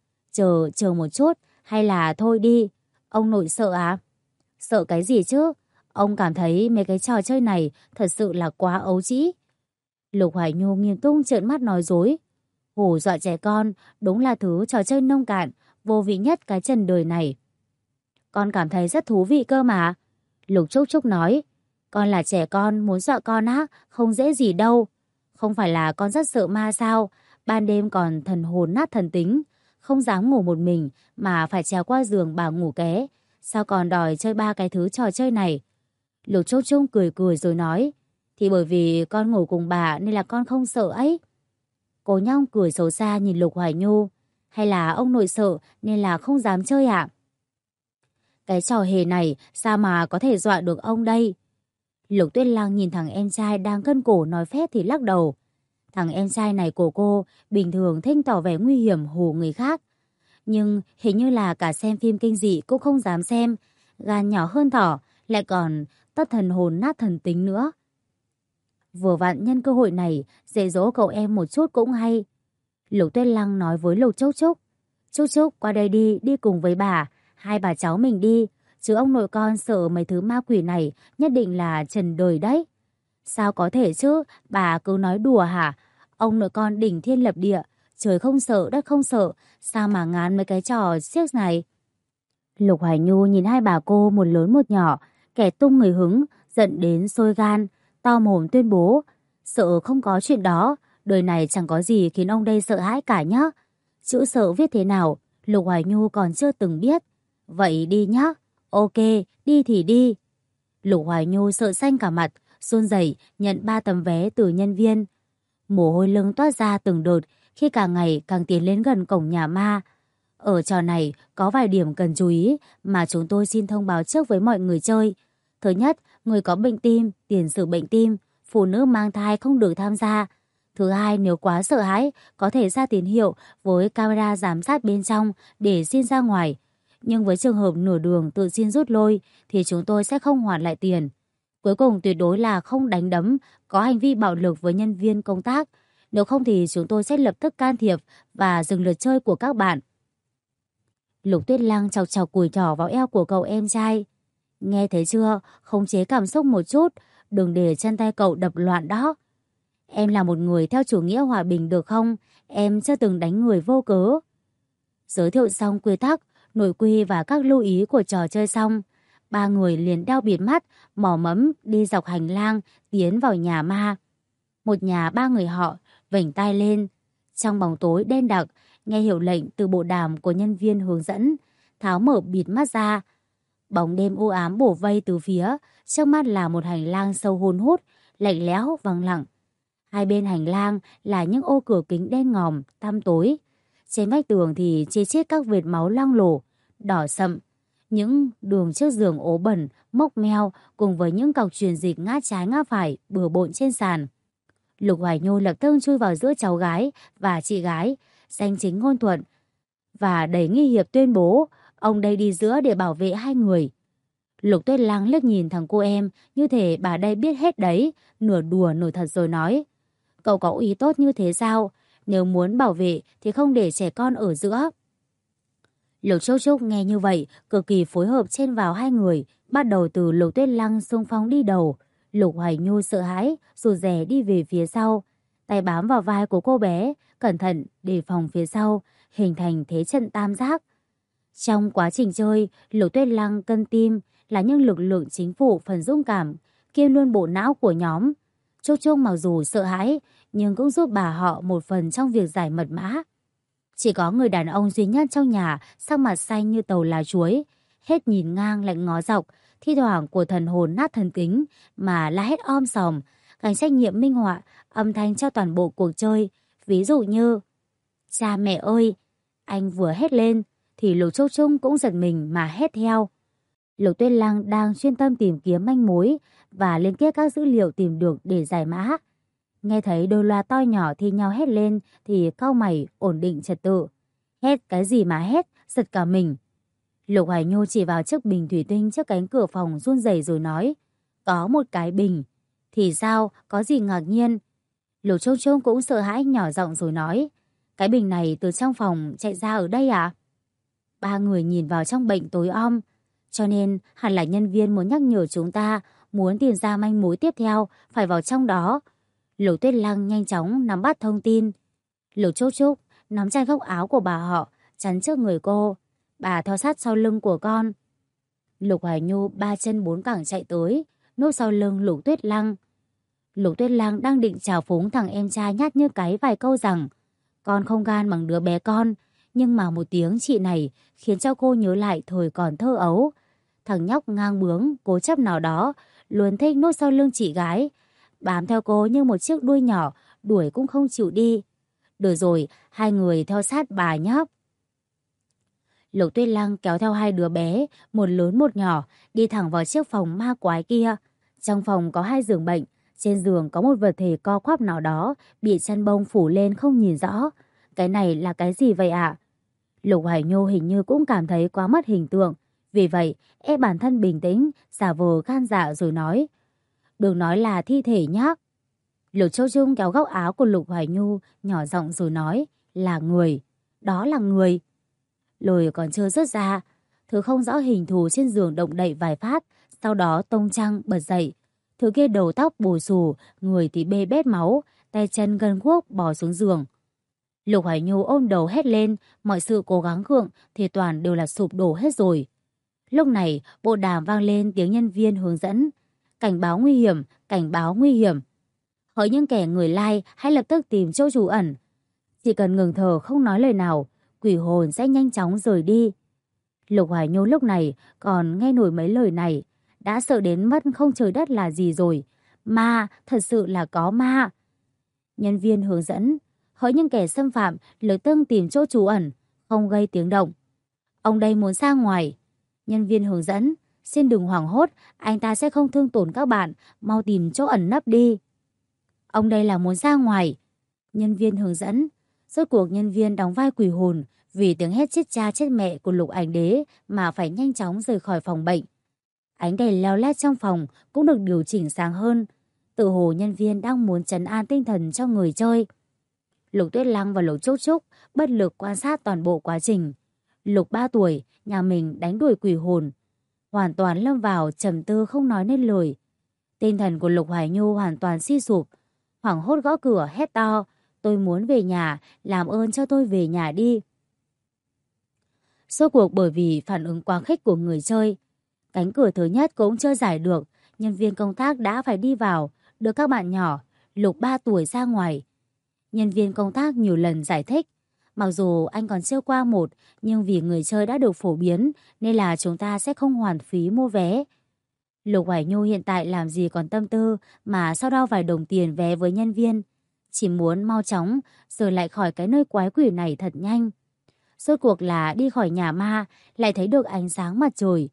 S1: Chờ một chút, hay là thôi đi. Ông nội sợ à? Sợ cái gì chứ? Ông cảm thấy mấy cái trò chơi này thật sự là quá ấu trĩ. Lục Hoài Nhu nghiêm túc trợn mắt nói dối. Hù dọa trẻ con đúng là thứ trò chơi nông cạn, vô vị nhất cái trần đời này. Con cảm thấy rất thú vị cơ mà. Lục Trúc Trúc nói. Con là trẻ con, muốn dọa con á, không dễ gì đâu. Không phải là con rất sợ ma sao? Ban đêm còn thần hồn nát thần tính, không dám ngủ một mình mà phải trèo qua giường bà ngủ ké. Sao còn đòi chơi ba cái thứ trò chơi này? Lục Trúc Trúc cười cười rồi nói. Thì bởi vì con ngủ cùng bà nên là con không sợ ấy. Cô nhóc cười xấu xa nhìn Lục Hoài Nhu. Hay là ông nội sợ nên là không dám chơi ạ? Cái trò hề này sao mà có thể dọa được ông đây? Lục Tuyết Lăng nhìn thằng em trai đang cân cổ nói phét thì lắc đầu. Thằng em trai này của cô bình thường thích tỏ vẻ nguy hiểm hù người khác. Nhưng hình như là cả xem phim kinh dị cũng không dám xem. Gan nhỏ hơn thỏ, lại còn tất thần hồn nát thần tính nữa. Vừa vặn nhân cơ hội này dạy dỗ cậu em một chút cũng hay. Lục Tuyết Lăng nói với Lục Trúc Trúc. Trúc Trúc qua đây đi cùng với bà. hai bà cháu mình đi, chứ ông nội con sợ mấy thứ ma quỷ này nhất định là trần đời đấy. Sao có thể chứ, bà cứ nói đùa hả? Ông nội con đỉnh thiên lập địa, trời không sợ đất không sợ, sao mà ngán mấy cái trò xiếc này? Lục Hoài Nhu nhìn hai bà cô một lớn một nhỏ, kẻ tung người hứng, giận đến sôi gan, to mồm tuyên bố, sợ không có chuyện đó, đời này chẳng có gì khiến ông đây sợ hãi cả nhá. Chữ sợ viết thế nào, Lục Hoài Nhu còn chưa từng biết. Vậy đi nhá. Ok, đi thì đi. Lục Hoài Nhu sợ xanh cả mặt, run rẩy nhận 3 tấm vé từ nhân viên. Mồ hôi lưng toát ra từng đợt khi càng ngày càng tiến đến gần cổng nhà ma. Ở trò này có vài điểm cần chú ý mà chúng tôi xin thông báo trước với mọi người chơi. Thứ nhất, người có bệnh tim, tiền sử bệnh tim, phụ nữ mang thai không được tham gia. Thứ hai, nếu quá sợ hãi, có thể ra tín hiệu với camera giám sát bên trong để xin ra ngoài. Nhưng với trường hợp nửa đường tự xin rút lui thì chúng tôi sẽ không hoàn lại tiền. Cuối cùng tuyệt đối là không đánh đấm, có hành vi bạo lực với nhân viên công tác. Nếu không thì chúng tôi sẽ lập tức can thiệp và dừng lượt chơi của các bạn. Lục Tuyết Lăng chọc chọc cùi trỏ vào eo của cậu em trai. Nghe thấy chưa, khống chế cảm xúc một chút, đừng để chân tay cậu đập loạn đó. Em là một người theo chủ nghĩa hòa bình được không? Em chưa từng đánh người vô cớ. Giới thiệu xong quy tắc, nội quy và các lưu ý của trò chơi xong, ba người liền đeo bịt mắt, mò mẫm đi dọc hành lang, tiến vào nhà ma. Một nhà ba người họ, vểnh tai lên. Trong bóng tối đen đặc, nghe hiệu lệnh từ bộ đàm của nhân viên hướng dẫn, tháo mở bịt mắt ra. Bóng đêm u ám bổ vây từ phía, trước mắt là một hành lang sâu hun hút, lạnh lẽo, vắng lặng. Hai bên hành lang là những ô cửa kính đen ngòm, tăm tối. Trên vách tường thì chi chít các vệt máu loang lổ, đỏ sậm. Những đường trước giường ố bẩn, mốc meo cùng với những cọc truyền dịch ngã trái ngã phải bừa bộn trên sàn. Lục Hoài Nhu lập tức chui vào giữa cháu gái và chị gái, danh chính ngôn thuận, và đầy nghi hiệp tuyên bố ông đây đi giữa để bảo vệ hai người. Lục Tuyết Lăng liếc nhìn thằng cô em như thể bà đây biết hết đấy, nửa đùa nửa thật rồi nói. Cậu có ý tốt như thế sao? Nếu muốn bảo vệ thì không để trẻ con ở giữa. Lục Trúc Trúc nghe như vậy, cực kỳ phối hợp chen vào hai người, bắt đầu từ Lục Tuyết Lăng xung phong đi đầu. Lục Hoài Nhu sợ hãi, rụt rè đi về phía sau, tay bám vào vai của cô bé, cẩn thận đề phòng phía sau, hình thành thế trận tam giác. Trong quá trình chơi, Lục Tuyết Lăng cân tim là những lực lượng chính phủ phần dũng cảm, kiêm luôn bộ não của nhóm. Trúc Trúc mặc dù sợ hãi, nhưng cũng giúp bà họ một phần trong việc giải mật mã. Chỉ có người đàn ông duy nhất trong nhà sắc mặt xanh như tàu lá chuối, hết nhìn ngang lạnh ngó dọc, thi thoảng của thần hồn nát thần kính mà la hét om sòm, gánh trách nhiệm minh họa, âm thanh cho toàn bộ cuộc chơi. Ví dụ như cha mẹ ơi, anh vừa hét lên thì Lục Trúc Trúc cũng giật mình mà hét theo. Lục Tuyết Lăng đang chuyên tâm tìm kiếm manh mối và liên kết các dữ liệu tìm được để giải mã. Nghe thấy đôi loa to nhỏ thi nhau hét lên thì cau mày ổn định trật tự. Hét cái gì mà hét, giật cả mình. Lục Hoài Nhu chỉ vào chiếc bình thủy tinh trước cánh cửa phòng run rẩy rồi nói. Có một cái bình. Thì sao, có gì ngạc nhiên? Lục Trúc Trúc cũng sợ hãi nhỏ giọng rồi nói. Cái bình này từ trong phòng chạy ra ở đây à? Ba người nhìn vào trong bệnh tối om. Cho nên hẳn là nhân viên muốn nhắc nhở chúng ta, muốn tìm ra manh mối tiếp theo phải vào trong đó. Lục Tuyết Lăng nhanh chóng nắm bắt thông tin. Lục Trúc Trúc nắm chặt góc áo của bà họ, chắn trước người cô. Bà theo sát sau lưng của con. Lục Hoài Nhu ba chân bốn cẳng chạy tới, núp sau lưng Lục Tuyết Lăng. Lục Tuyết Lăng đang định chào phúng thằng em trai nhát như cái vài câu rằng con không gan bằng đứa bé con, nhưng mà một tiếng chị này khiến cho cô nhớ lại thời còn thơ ấu. Thằng nhóc ngang bướng, cố chấp nào đó, luôn thích núp sau lưng chị gái, bám theo cô như một chiếc đuôi nhỏ, đuổi cũng không chịu đi. Được rồi, hai người theo sát bà nhóc. Lục Tuyết Lăng kéo theo hai đứa bé, một lớn một nhỏ, đi thẳng vào chiếc phòng ma quái kia. Trong phòng có hai giường bệnh, trên giường có một vật thể co quắp nào đó, bị chăn bông phủ lên không nhìn rõ. Cái này là cái gì vậy ạ? Lục Hoài Nhu hình như cũng cảm thấy quá mất hình tượng, vì vậy ép bản thân bình tĩnh, giả vờ gan dạ rồi nói. Đừng nói là thi thể nhá. Lục Châu Trung kéo góc áo của Lục Hoài Nhu, nhỏ giọng rồi nói, là người. Đó là người. Lời còn chưa dứt ra, Thứ không rõ hình thù trên giường động đậy vài phát, sau đó tông trăng bật dậy. Thứ kia đầu tóc bù xù, người thì bê bết máu, tay chân gân guốc bò xuống giường. Lục Hoài Nhu ôm đầu hét lên, mọi sự cố gắng gượng thì toàn đều là sụp đổ hết rồi. Lúc này, bộ đàm vang lên tiếng nhân viên hướng dẫn. Cảnh báo nguy hiểm, cảnh báo nguy hiểm. Hỡi những kẻ người lai, hãy lập tức tìm chỗ trú ẩn. Chỉ cần ngừng thở không nói lời nào, quỷ hồn sẽ nhanh chóng rời đi. Lục Hoài Nhu lúc này còn nghe nổi mấy lời này, đã sợ đến mất không trời đất là gì rồi. Ma, thật sự là có ma. Nhân viên hướng dẫn, hỡi những kẻ xâm phạm, lập tức tìm chỗ trú ẩn, không gây tiếng động. Ông đây muốn ra ngoài. Nhân viên hướng dẫn, xin đừng hoảng hốt, anh ta sẽ không thương tổn các bạn, mau tìm chỗ ẩn nấp đi. Ông đây là muốn ra ngoài. Nhân viên hướng dẫn, rốt cuộc nhân viên đóng vai quỷ hồn vì tiếng hét chết cha chết mẹ của Lục Ảnh Đế mà phải nhanh chóng rời khỏi phòng bệnh. Ánh đèn leo lét trong phòng cũng được điều chỉnh sáng hơn. Tự hồ nhân viên đang muốn trấn an tinh thần cho người chơi. Lục Tuyết Lăng và Lục Trúc Trúc bất lực quan sát toàn bộ quá trình. Lục 3 tuổi, nhà mình đánh đuổi quỷ hồn, hoàn toàn lâm vào trầm tư không nói nên lời. Tinh thần của Lục Hoài Nhu hoàn toàn suy sụp, hoảng hốt gõ cửa hét to, tôi muốn về nhà, làm ơn cho tôi về nhà đi. Rốt cuộc bởi vì phản ứng quá khích của người chơi, cánh cửa thứ nhất cũng chưa giải được, nhân viên công tác đã phải đi vào, đưa các bạn nhỏ, Lục 3 tuổi ra ngoài. Nhân viên công tác nhiều lần giải thích, mặc dù anh còn chưa qua một, nhưng vì người chơi đã được phổ biến nên là chúng ta sẽ không hoàn phí mua vé. Lục Hoài Nhu hiện tại làm gì còn tâm tư mà so đo vài đồng tiền vé với nhân viên. Chỉ muốn mau chóng rời lại khỏi cái nơi quái quỷ này thật nhanh. Rốt cuộc là đi khỏi nhà ma, lại thấy được ánh sáng mặt trời.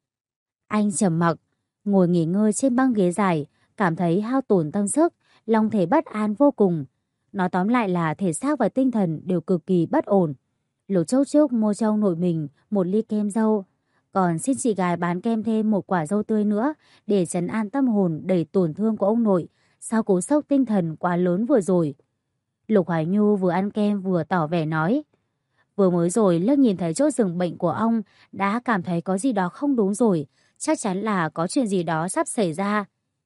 S1: Anh trầm mặc, ngồi nghỉ ngơi trên băng ghế dài, cảm thấy hao tổn tâm sức, lòng thể bất an vô cùng. Nói tóm lại là thể xác và tinh thần đều cực kỳ bất ổn. Lục Trúc Trúc mua cho ông nội mình một ly kem dâu, còn xin chị gái bán kem thêm một quả dâu tươi nữa để trấn an tâm hồn đầy tổn thương của ông nội sau cú sốc tinh thần quá lớn vừa rồi. Lục Hoài Nhu vừa ăn kem vừa tỏ vẻ nói, vừa mới rồi liếc nhìn thấy chỗ giường bệnh của ông đã cảm thấy có gì đó không đúng rồi, chắc chắn là có chuyện gì đó sắp xảy ra.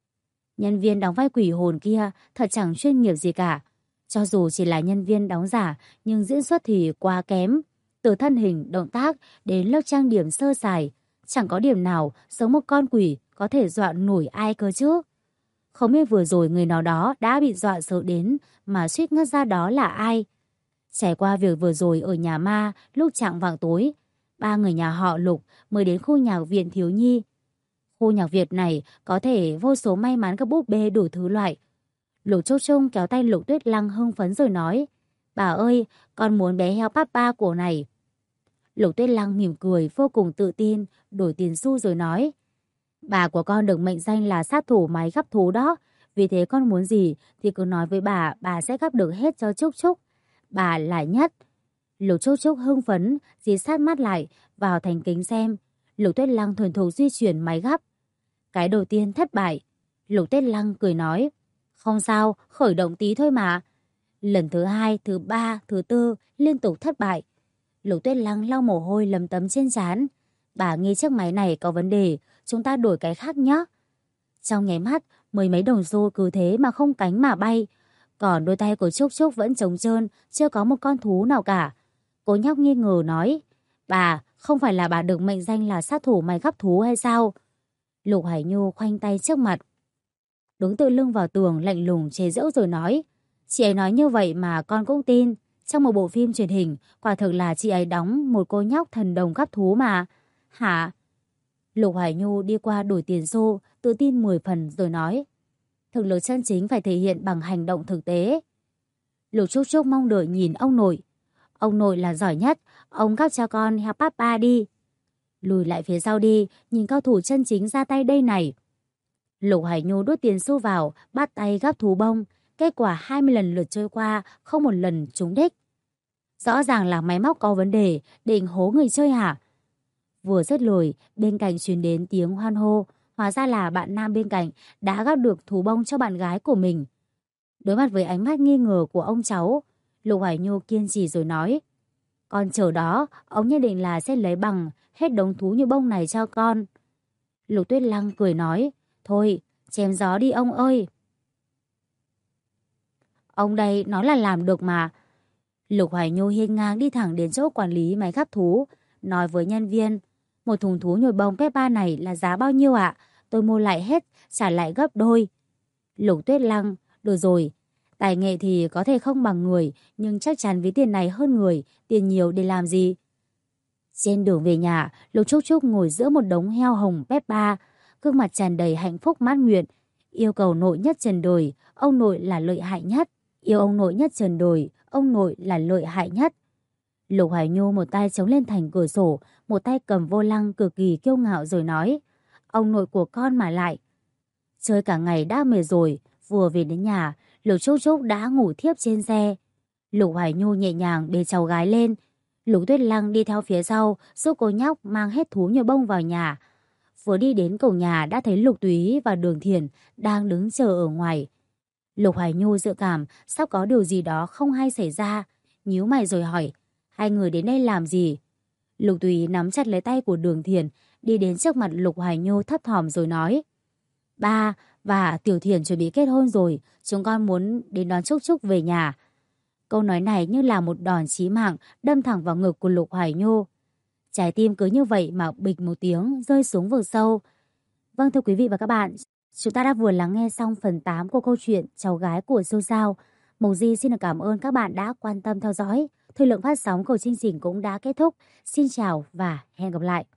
S1: Nhân viên đóng vai quỷ hồn kia thật chẳng chuyên nghiệp gì cả. Cho dù chỉ là nhân viên đóng giả nhưng diễn xuất thì quá kém. Từ thân hình, động tác đến lớp trang điểm sơ sài, chẳng có điểm nào giống một con quỷ có thể dọa nổi ai cơ chứ. Không biết vừa rồi người nào đó đã bị dọa sợ đến mà suýt ngất ra đó là ai. Trải qua việc vừa rồi ở nhà ma lúc chạng vạng tối, 3 người nhà họ Lục mới đến khu nhạc viện thiếu nhi. Khu nhạc viện này có thể vô số may mắn các búp bê đủ thứ loại. Lục Trúc Trúc kéo tay Lục Tuyết Lăng hưng phấn rồi nói, bà ơi, con muốn bé heo Papa cổ này. Lục Tuyết Lăng mỉm cười vô cùng tự tin, đổi tiền xu rồi nói, bà của con được mệnh danh là sát thủ máy gắp thú đó, vì thế con muốn gì thì cứ nói với bà sẽ gắp được hết cho Trúc Trúc. Bà là nhất. Lục Trúc Trúc hưng phấn, dí sát mắt lại, vào thành kính xem. Lục Tuyết Lăng thuần thục di chuyển máy gắp. Cái đầu tiên thất bại. Lục Tuyết Lăng cười nói, không sao, khởi động tí thôi mà. Lần thứ 2, thứ 3, thứ 4 liên tục thất bại. Lục Tuyết Lăng lau mồ hôi lấm tấm trên trán. Bà nghi chiếc máy này có vấn đề, chúng ta đổi cái khác nhé. Trong nháy mắt, mười mấy đồng xu cứ thế mà không cánh mà bay. Còn đôi tay của Trúc Trúc vẫn trống trơn, chưa có một con thú nào cả. Cô nhóc nghi ngờ nói, bà, không phải là bà được mệnh danh là sát thủ máy gắp thú hay sao? Lục Hải Nhu khoanh tay trước mặt, đứng tựa lưng vào tường lạnh lùng chế giễu rồi nói, chị ấy nói như vậy mà con cũng tin. Trong một bộ phim truyền hình, quả thực là chị ấy đóng một cô nhóc thần đồng gắp thú mà. Hả? Lục Hải Nhu đi qua đổi tiền xu, tự tin 10 phần rồi nói, thực lực chân chính phải thể hiện bằng hành động thực tế. Lục Trúc Trúc mong đợi nhìn ông nội. Ông nội là giỏi nhất, ông gắp cho con heo Papa đi. Lùi lại phía sau đi, nhìn cao thủ chân chính ra tay đây này. Lục Hải Nhu đút tiền xu vào, bắt tay gắp thú bông. Kết quả 20 lần lượt trôi qua, không một lần trúng đích. Rõ ràng là máy móc có vấn đề, định hố người chơi hả? Vừa dứt lời, bên cạnh truyền đến tiếng hoan hô. Hóa ra là bạn nam bên cạnh đã gắp được thú bông cho bạn gái của mình. Đối mặt với ánh mắt nghi ngờ của ông cháu, Lục Hải Nhu kiên trì rồi nói, Con chờ đó, ông nhất định là sẽ lấy bằng hết đống thú như bông này cho con. Lục Tuyết Lăng cười nói, thôi, chém gió đi ông ơi. Ông đây nói là làm được mà. Lục Hoài Nhu hiên ngang đi thẳng đến chỗ quản lý máy gắp thú, nói với nhân viên, một thùng thú nhồi bông Peppa này là giá bao nhiêu ạ? Tôi mua lại hết, trả lại gấp đôi. Lục Tuyết Lăng, được rồi, tài nghệ thì có thể không bằng người, nhưng chắc chắn với tiền này hơn người, tiền nhiều để làm gì? Trên đường về nhà, Lục Trúc Trúc ngồi giữa một đống heo hồng Peppa, gương mặt tràn đầy hạnh phúc mãn nguyện, yêu cầu nội nhất trần đời, ông nội là lợi hại nhất. Yêu ông nội nhất trần đời, ông nội là lợi hại nhất. Lục Hoài Nhu một tay chống lên thành cửa sổ, một tay cầm vô lăng cực kỳ kiêu ngạo rồi nói, ông nội của con mà lại. Chơi cả ngày đã mệt rồi, vừa về đến nhà, Lục Trúc Trúc đã ngủ thiếp trên xe. Lục Hoài Nhu nhẹ nhàng bế cháu gái lên. Lục Tuyết Lăng đi theo phía sau, giúp cô nhóc mang hết thú nhồi bông vào nhà. Vừa đi đến cổng nhà đã thấy Lục Túy và Đường Thiền đang đứng chờ ở ngoài. Lục Hoài Nhu dự cảm sắp có điều gì đó không hay xảy ra, nhíu mày rồi hỏi, hai người đến đây làm gì? Lục Túy nắm chặt lấy tay của Đường Thiền, đi đến trước mặt Lục Hoài Nhu thấp thỏm rồi nói, ba và Tiểu Thiền chuẩn bị kết hôn rồi, chúng con muốn đến đón Trúc Trúc về nhà. Câu nói này như là một đòn chí mạng đâm thẳng vào ngực của Lục Hoài Nhu. Trái tim cứ như vậy mà bịch một tiếng rơi xuống vực sâu. Vâng, thưa quý vị và các bạn, chúng ta đã vừa lắng nghe xong phần 8 của câu chuyện Cháu gái của Siêu Sao. Mộc Di xin được cảm ơn các bạn đã quan tâm theo dõi. Thời lượng phát sóng của chương trình cũng đã kết thúc. Xin chào và hẹn gặp lại.